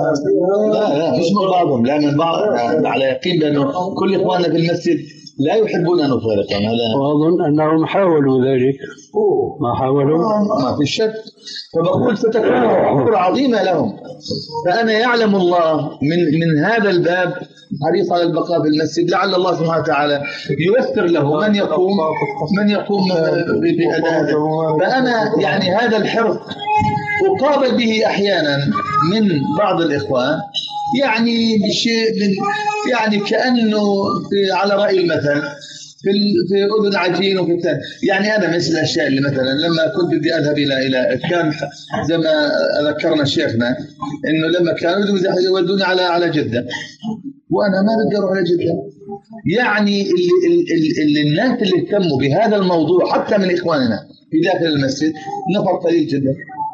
لا, لا مش من بعضهم، لا من بعض، على يقين بأنه كل إخواننا في المسجد لا يحبون أن نفارقهم. هذا وأظن أنهم حاولوا ذلك. ما حاولوا ما في شك. فبقول ستكون فرصة عظيمة لهم. فأنا يعلم الله من من هذا الباب حريص على البقاء في المسجد، لعل الله سبحانه وتعالى ييسر له من يقوم من يقوم بأداء هذا. فأنا يعني هذا الحرص أقابل به أحيانا من بعض الإخوان يعني بشيء من يعني كأنه في على رأي المثل في في أذن عجين وفي الثاني. يعني أنا مثل الأشياء اللي مثلا لما كنت بدي أذهب إلى إلى كان زي ما ذكرنا شيخنا إنه لما كانوا يودوني على على جدة وأنا ما بدي أروح على جدة. يعني اللي, اللي, اللي الناس اللي اهتموا بهذا الموضوع حتى من إخواننا في داخل المسجد نفر قليل جدا.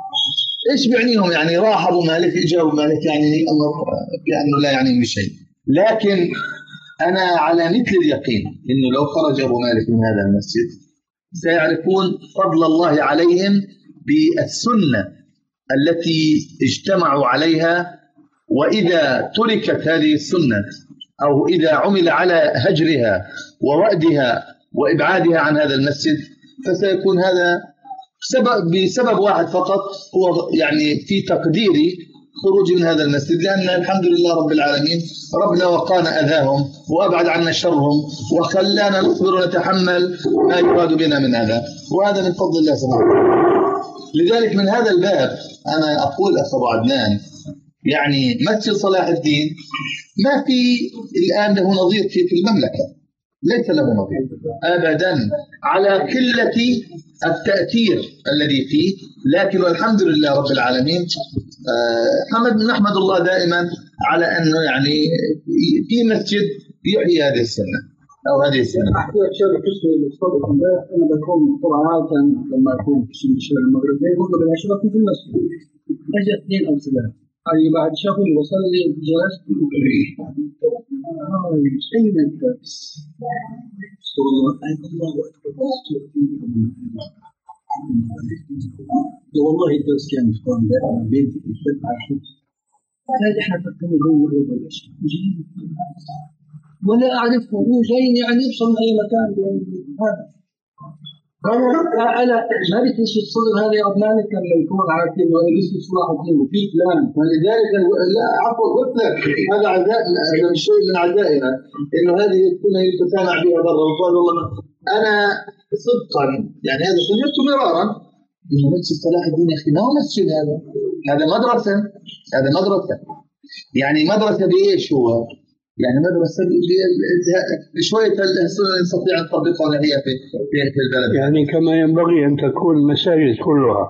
إيش بيعنيهم يعني راح أبو مالك إجا أبو مالك يعني أمر كأنه لا يعني بشيء. لكن أنا على مثل اليقين إنه لو خرج أبو مالك من هذا المسجد سيعرفون فضل الله عليهم بالسنة التي اجتمعوا عليها. وإذا تركت هذه السنة أو إذا عمل على هجرها ووأدها وإبعادها عن هذا المسجد فسيكون هذا سبب بسبب واحد فقط، هو يعني في تقديري خروج من هذا المسجد، لأن الحمد لله رب العالمين ربنا وقانا أذاهم وأبعد عنا شرهم وخلانا نصبر ونتحمل ما يراد بنا من أذى، وهذا من فضل الله سبحانه وتعالى. لذلك من هذا الباب أنا أقول أخ أبو عدنان يعني مسجد صلاح الدين ما في الآن له نظير في المملكة، ليس له نظير أبدا على قلة التأثير الذي فيه. لكن والحمد لله رب العالمين حمد نحمد الله دائما على أنه يعني في مسجد يحيي هذه السنة أو هذه السنة. أحكي لك شيء بقصة الصدق امبارح. أنا بكون طبعا عادة لما أكون في الشيء المغربي بقول بالعشرة في المسجد أجي اثنين أو ثلاثة أي بعد شافوني وصلي جلست أين الدرس؟ والله الله أكبر والله الدرس كان إخوان دائما بينتي في الشرق على الشمس هذا إحنا فكرنا جو مغرب الأشياء ولا أعرفه هو جاي يعني يوصل من أي مكان هذا أنا أنا ما بتمشي الصدر هذه يا أبنائك لما يكون عارف إنه أنا لسه صلاح الدين وفي فلان. ولذلك لا عفوا قلت لك هذا عداء، هذا مش شيء من عدائنا إنه هذه السنة يتسامع بها برا وقال والله أنا صدقا يعني هذا سمعته مرارا إنه مسجد صلاح الدين يا أخي ما هو مسجد، هذا هذا مدرسة، هذا مدرسة يعني مدرسة بإيش هو؟ يعني مدرسة بشوية نستطيع أن نطبقها هي في في البلد. يعني كما ينبغي أن تكون المساجد كلها.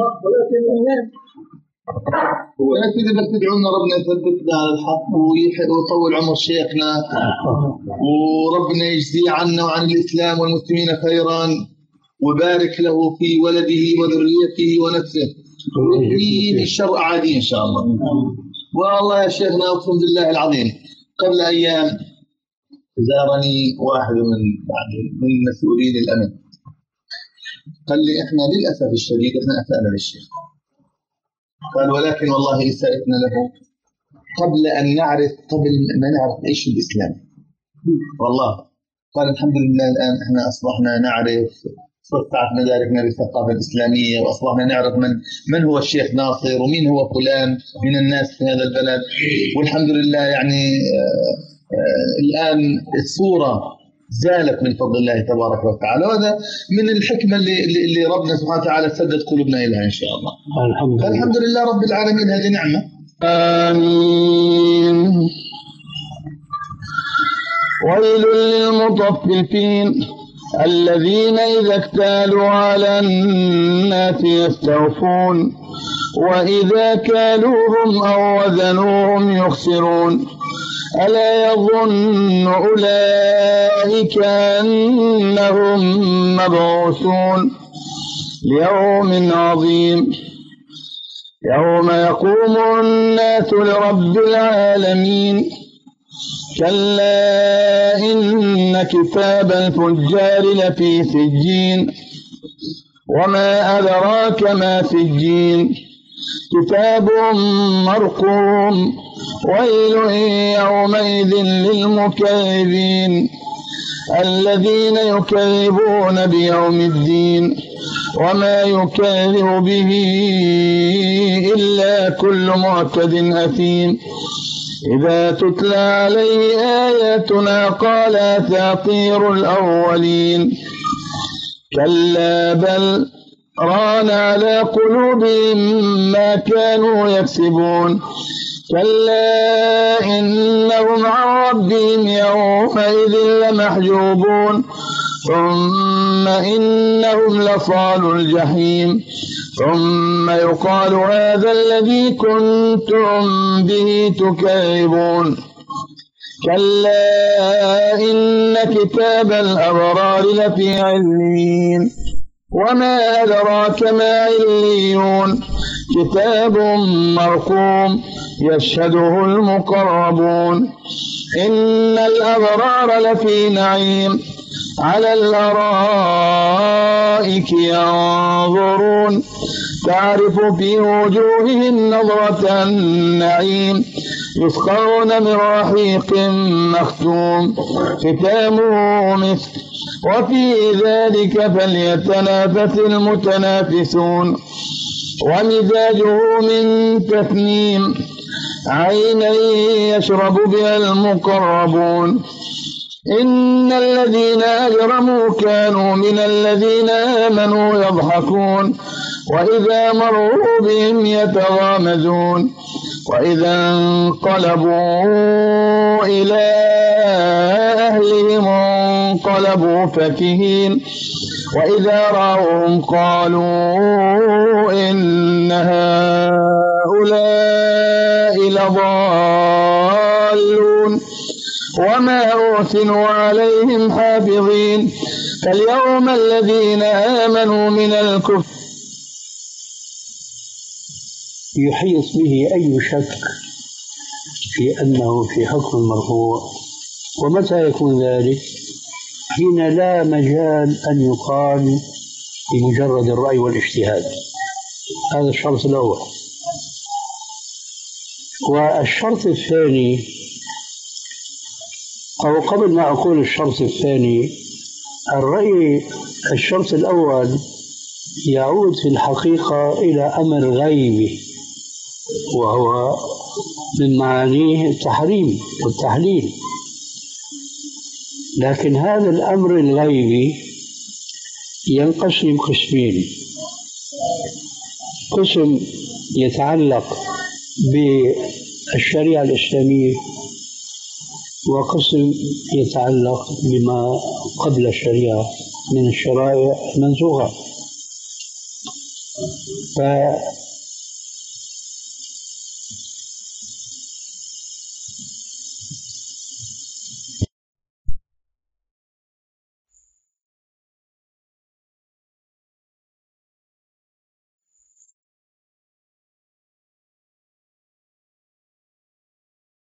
ولكن إذا تدعونا ربنا يثبتنا على الحق ويطول عمر شيخنا وربنا يجزي عنا وعن الإسلام والمسلمين خيرا وبارك له في ولده وذريته ونفسه ويكفيه الشر أعادي إن شاء الله. والله يا شيخنا أقسم بالله العظيم قبل أيام زارني واحد من يعني من مسؤولين الأمن قال لي إحنا للأسف الشديد إحنا أسأنا للشيخ، قال ولكن والله إساءتنا له قبل أن نعرف قبل ما نعرف إيش الإسلام. والله قال الحمد لله الآن إحنا أصبحنا نعرف وسعت مداركنا بالثقافة الإسلامية وأصبحنا نعرف من من هو الشيخ ناصر ومين هو فلان من الناس في هذا البلد، والحمد لله يعني آآ آآ الآن الصورة زالت من فضل الله تبارك وتعالى، وهذا من الحكمة اللي اللي ربنا سبحانه وتعالى سدد قلوبنا إليها إن شاء الله. الحمد لله. الحمد لله رب العالمين، هذه نعمة. آمين. ويل للمطففين الذين إذا اكتالوا على الناس يستوفون وإذا كالوهم أو وزنوهم يخسرون ألا يظن أولئك أنهم مبعوثون ليوم عظيم يوم يقوم الناس لرب العالمين كلا إن كتاب الفجار لفي سجين وما أدراك ما سجين كتاب مرقوم ويل يومئذ للمكذبين الذين يكذبون بيوم الدين وما يكذب به إلا كل معتد أثيم إذا تتلى عليه آياتنا قال أساطير الأولين كلا بل ران على قلوبهم ما كانوا يكسبون كلا إنهم عن ربهم يومئذ لمحجوبون ثم إنهم لصالوا الجحيم ثم يقال هذا الذي كنتم به تكذبون كلا إن كتاب الأبرار لفي عليين وما أدراك ما عليون كتاب مرقوم يشهده المقربون إن الأبرار لفي نعيم على الأرائك ينظرون تعرف في وجوههم نظرة النعيم يسقون من رحيق مختوم ختامه مسك وفي ذلك فليتنافس المتنافسون ومزاجه من تسنيم عينا يشرب بها المقربون إن الذين أجرموا كانوا من الذين آمنوا يضحكون وإذا مروا بهم يتغامزون وإذا انقلبوا إلى أهلهم انقلبوا فكهين وإذا رأوهم قالوا إن هؤلاء لضالون وما أرسلوا عليهم حافظين فاليوم الذين آمنوا من الكفر يحيط به أي شك في أنه في حكم المرفوع. ومتى يكون ذلك؟ حين لا مجال أن يقال بمجرد الرأي والاجتهاد. هذا الشرط الأول. والشرط الثاني، أو قبل ما أقول الشرط الثاني، الرأي الشرط الأول يعود في الحقيقة إلى أمر غيبي، وهو من معانيه التحريم والتحليل. لكن هذا الأمر الغيبي ينقسم قسمين: قسم يتعلق بالشريعة الإسلامية، وقسم يتعلق بما قبل الشريعة من الشرائع المنسوخة.